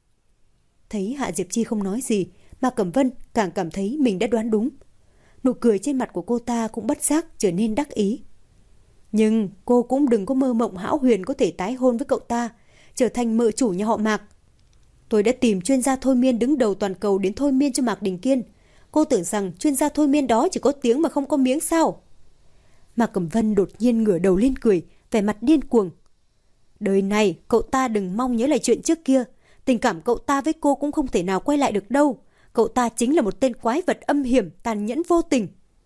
Thấy Hạ Diệp Chi không nói gì, Mạc Cẩm Vân càng cảm thấy mình đã đoán đúng. Nụ cười trên mặt của cô ta cũng bất giác trở nên đắc ý. Nhưng cô cũng đừng có mơ mộng hão huyền có thể tái hôn với cậu ta, trở thành mợ chủ nhà họ Mạc. Tôi đã tìm chuyên gia thôi miên đứng đầu toàn cầu đến thôi miên cho Mạc Đình Kiên. Cô tưởng rằng chuyên gia thôi miên đó chỉ có tiếng mà không có miếng sao? Mạc Cẩm Vân đột nhiên ngửa đầu lên cười, vẻ mặt điên cuồng. Đời này cậu ta đừng mong nhớ lại chuyện trước kia. Tình cảm cậu ta với cô cũng không thể nào quay lại được đâu. Cậu ta chính là một tên quái vật âm hiểm, tàn nhẫn vô tình.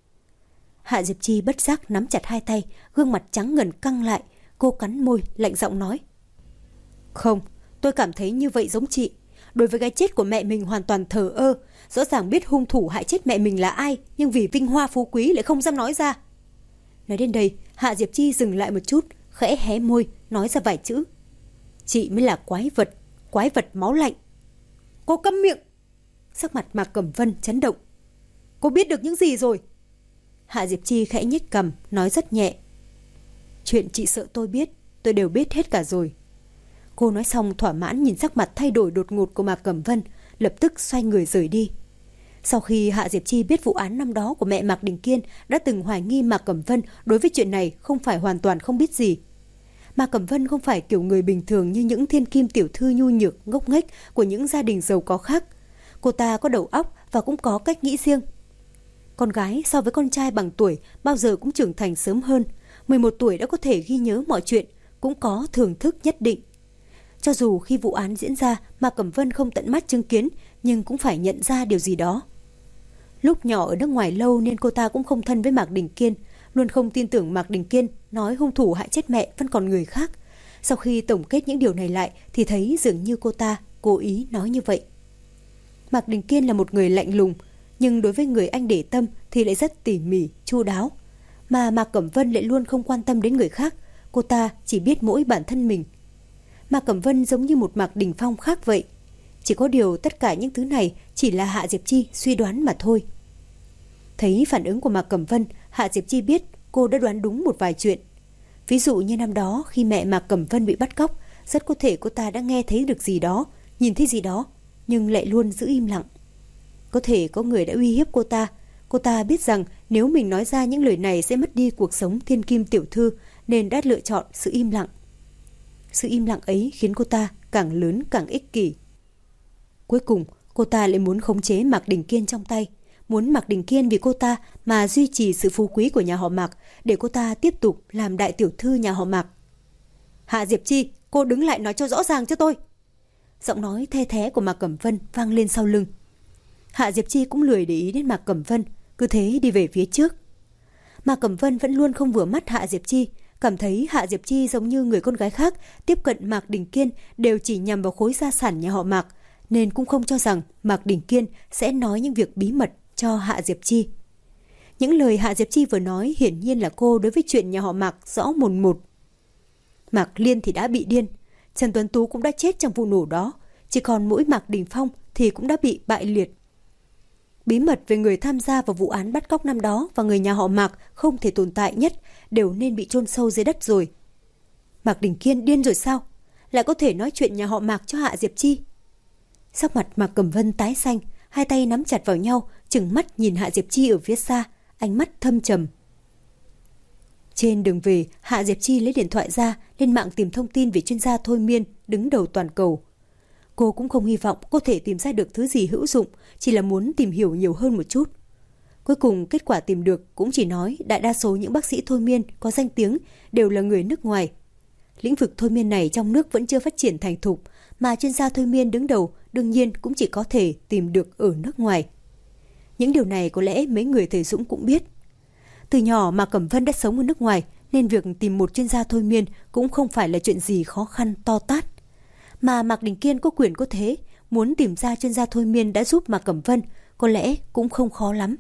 Hạ Diệp Chi bất giác nắm chặt hai tay, gương mặt trắng ngần căng lại. Cô cắn môi, lạnh giọng nói. Không, tôi cảm thấy như vậy giống chị. Đối với cái chết của mẹ mình hoàn toàn thờ ơ. Rõ ràng biết hung thủ hại chết mẹ mình là ai, nhưng vì vinh hoa phú quý lại không dám nói ra. Nói đến đây, Hạ Diệp Chi dừng lại một chút, khẽ hé môi, nói ra vài chữ. Chị mới là quái vật máu lạnh. Cô câm miệng! Sắc mặt Mạc Cẩm Vân chấn động. Cô biết được những gì rồi? Hạ Diệp Chi khẽ nhếch cằm, nói rất nhẹ. Chuyện chị sợ tôi biết, tôi đều biết hết cả rồi. Cô nói xong thỏa mãn nhìn sắc mặt thay đổi đột ngột của Mạc Cẩm Vân, lập tức xoay người rời đi. Sau khi Hạ Diệp Chi biết vụ án năm đó của mẹ Mạc Đình Kiên đã từng hoài nghi Mạc Cẩm Vân đối với chuyện này không phải hoàn toàn không biết gì. Mạc Cẩm Vân không phải kiểu người bình thường như những thiên kim tiểu thư nhu nhược, ngốc nghếch của những gia đình giàu có khác. Cô ta có đầu óc và cũng có cách nghĩ riêng. Con gái so với con trai bằng tuổi bao giờ cũng trưởng thành sớm hơn. 11 tuổi đã có thể ghi nhớ mọi chuyện, cũng có thưởng thức nhất định. Cho dù khi vụ án diễn ra Mạc Cẩm Vân không tận mắt chứng kiến, nhưng cũng phải nhận ra điều gì đó. Lúc nhỏ ở nước ngoài lâu nên cô ta cũng không thân với Mạc Đình Kiên, luôn không tin tưởng Mạc Đình Kiên nói hung thủ hại chết mẹ vẫn còn người khác. Sau khi tổng kết những điều này lại thì thấy dường như cô ta cố ý nói như vậy. Mạc Đình Kiên là một người lạnh lùng, nhưng đối với người anh để tâm thì lại rất tỉ mỉ, chu đáo. Mà Mạc Cẩm Vân lại luôn không quan tâm đến người khác, cô ta chỉ biết mỗi bản thân mình. Mạc Cẩm Vân giống như một Mạc Đình Phong khác vậy. Chỉ có điều tất cả những thứ này chỉ là Hạ Diệp Chi suy đoán mà thôi. Thấy phản ứng của Mạc Cẩm Vân, Hạ Diệp Chi biết cô đã đoán đúng một vài chuyện. Ví dụ như năm đó khi mẹ Mạc Cẩm Vân bị bắt cóc, rất có thể cô ta đã nghe thấy được gì đó, nhìn thấy gì đó, nhưng lại luôn giữ im lặng. Có thể có người đã uy hiếp cô ta biết rằng nếu mình nói ra những lời này sẽ mất đi cuộc sống thiên kim tiểu thư nên đã lựa chọn sự im lặng. Sự im lặng ấy khiến cô ta càng lớn càng ích kỷ. Cuối cùng, cô ta lại muốn khống chế Mạc Đình Kiên trong tay, muốn Mạc Đình Kiên vì cô ta mà duy trì sự phú quý của nhà họ Mạc, để cô ta tiếp tục làm đại tiểu thư nhà họ Mạc. Hạ Diệp Chi, cô đứng lại nói cho rõ ràng cho tôi. Giọng nói the thé của Mạc Cẩm Vân vang lên sau lưng. Hạ Diệp Chi cũng lười để ý đến Mạc Cẩm Vân, cứ thế đi về phía trước. Mạc Cẩm Vân vẫn luôn không vừa mắt Hạ Diệp Chi, cảm thấy Hạ Diệp Chi giống như người con gái khác tiếp cận Mạc Đình Kiên đều chỉ nhằm vào khối gia sản nhà họ Mạc, nên cũng không cho rằng Mạc Đình Kiên sẽ nói những việc bí mật cho Hạ Diệp Chi. Những lời Hạ Diệp Chi vừa nói hiển nhiên là cô đối với chuyện nhà họ Mạc rõ mồn một. Mạc Liên thì đã bị điên, Trần Tuấn Tú cũng đã chết trong vụ nổ đó, chỉ còn mỗi Mạc Đình Phong thì cũng đã bị bại liệt. Bí mật về người tham gia vào vụ án bắt cóc năm đó và người nhà họ Mạc không thể tồn tại nhất đều nên bị chôn sâu dưới đất rồi. Mạc Đình Kiên điên rồi sao? Lại có thể nói chuyện nhà họ Mạc cho Hạ Diệp Chi? Sắc mặt Mạc Cẩm Vân tái xanh, hai tay nắm chặt vào nhau, trừng mắt nhìn Hạ Diệp Chi ở phía xa, ánh mắt thâm trầm. Trên đường về, Hạ Diệp Chi lấy điện thoại ra, lên mạng tìm thông tin về chuyên gia thôi miên đứng đầu toàn cầu. Cô cũng không hy vọng có thể tìm ra được thứ gì hữu dụng, chỉ là muốn tìm hiểu nhiều hơn một chút. Cuối cùng kết quả tìm được cũng chỉ nói đại đa số những bác sĩ thôi miên có danh tiếng đều là người nước ngoài. Lĩnh vực thôi miên này trong nước vẫn chưa phát triển thành thục, mà chuyên gia thôi miên đứng đầu đương nhiên cũng chỉ có thể tìm được ở nước ngoài. Những điều này có lẽ mấy người thầy Dũng cũng biết. Từ nhỏ Mạc Cẩm Vân đã sống ở nước ngoài, nên việc tìm một chuyên gia thôi miên cũng không phải là chuyện gì khó khăn to tát. Mà Mạc Đình Kiên có quyền có thế, muốn tìm ra chuyên gia thôi miên đã giúp Mạc Cẩm Vân có lẽ cũng không khó lắm.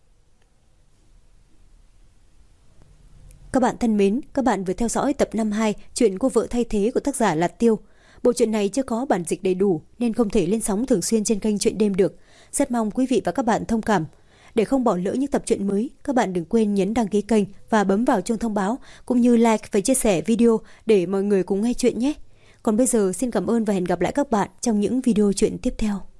Các bạn thân mến, các bạn vừa theo dõi tập 52 chuyện Cô vợ thay thế của tác giả là Tiêu. Bộ truyện này chưa có bản dịch đầy đủ nên không thể lên sóng thường xuyên trên kênh Chuyện Đêm được. Rất mong quý vị và các bạn thông cảm. Để không bỏ lỡ những tập truyện mới, các bạn đừng quên nhấn đăng ký kênh và bấm vào chuông thông báo, cũng như like và chia sẻ video để mọi người cùng nghe chuyện nhé. Còn bây giờ xin cảm ơn và hẹn gặp lại các bạn trong những video chuyện tiếp theo.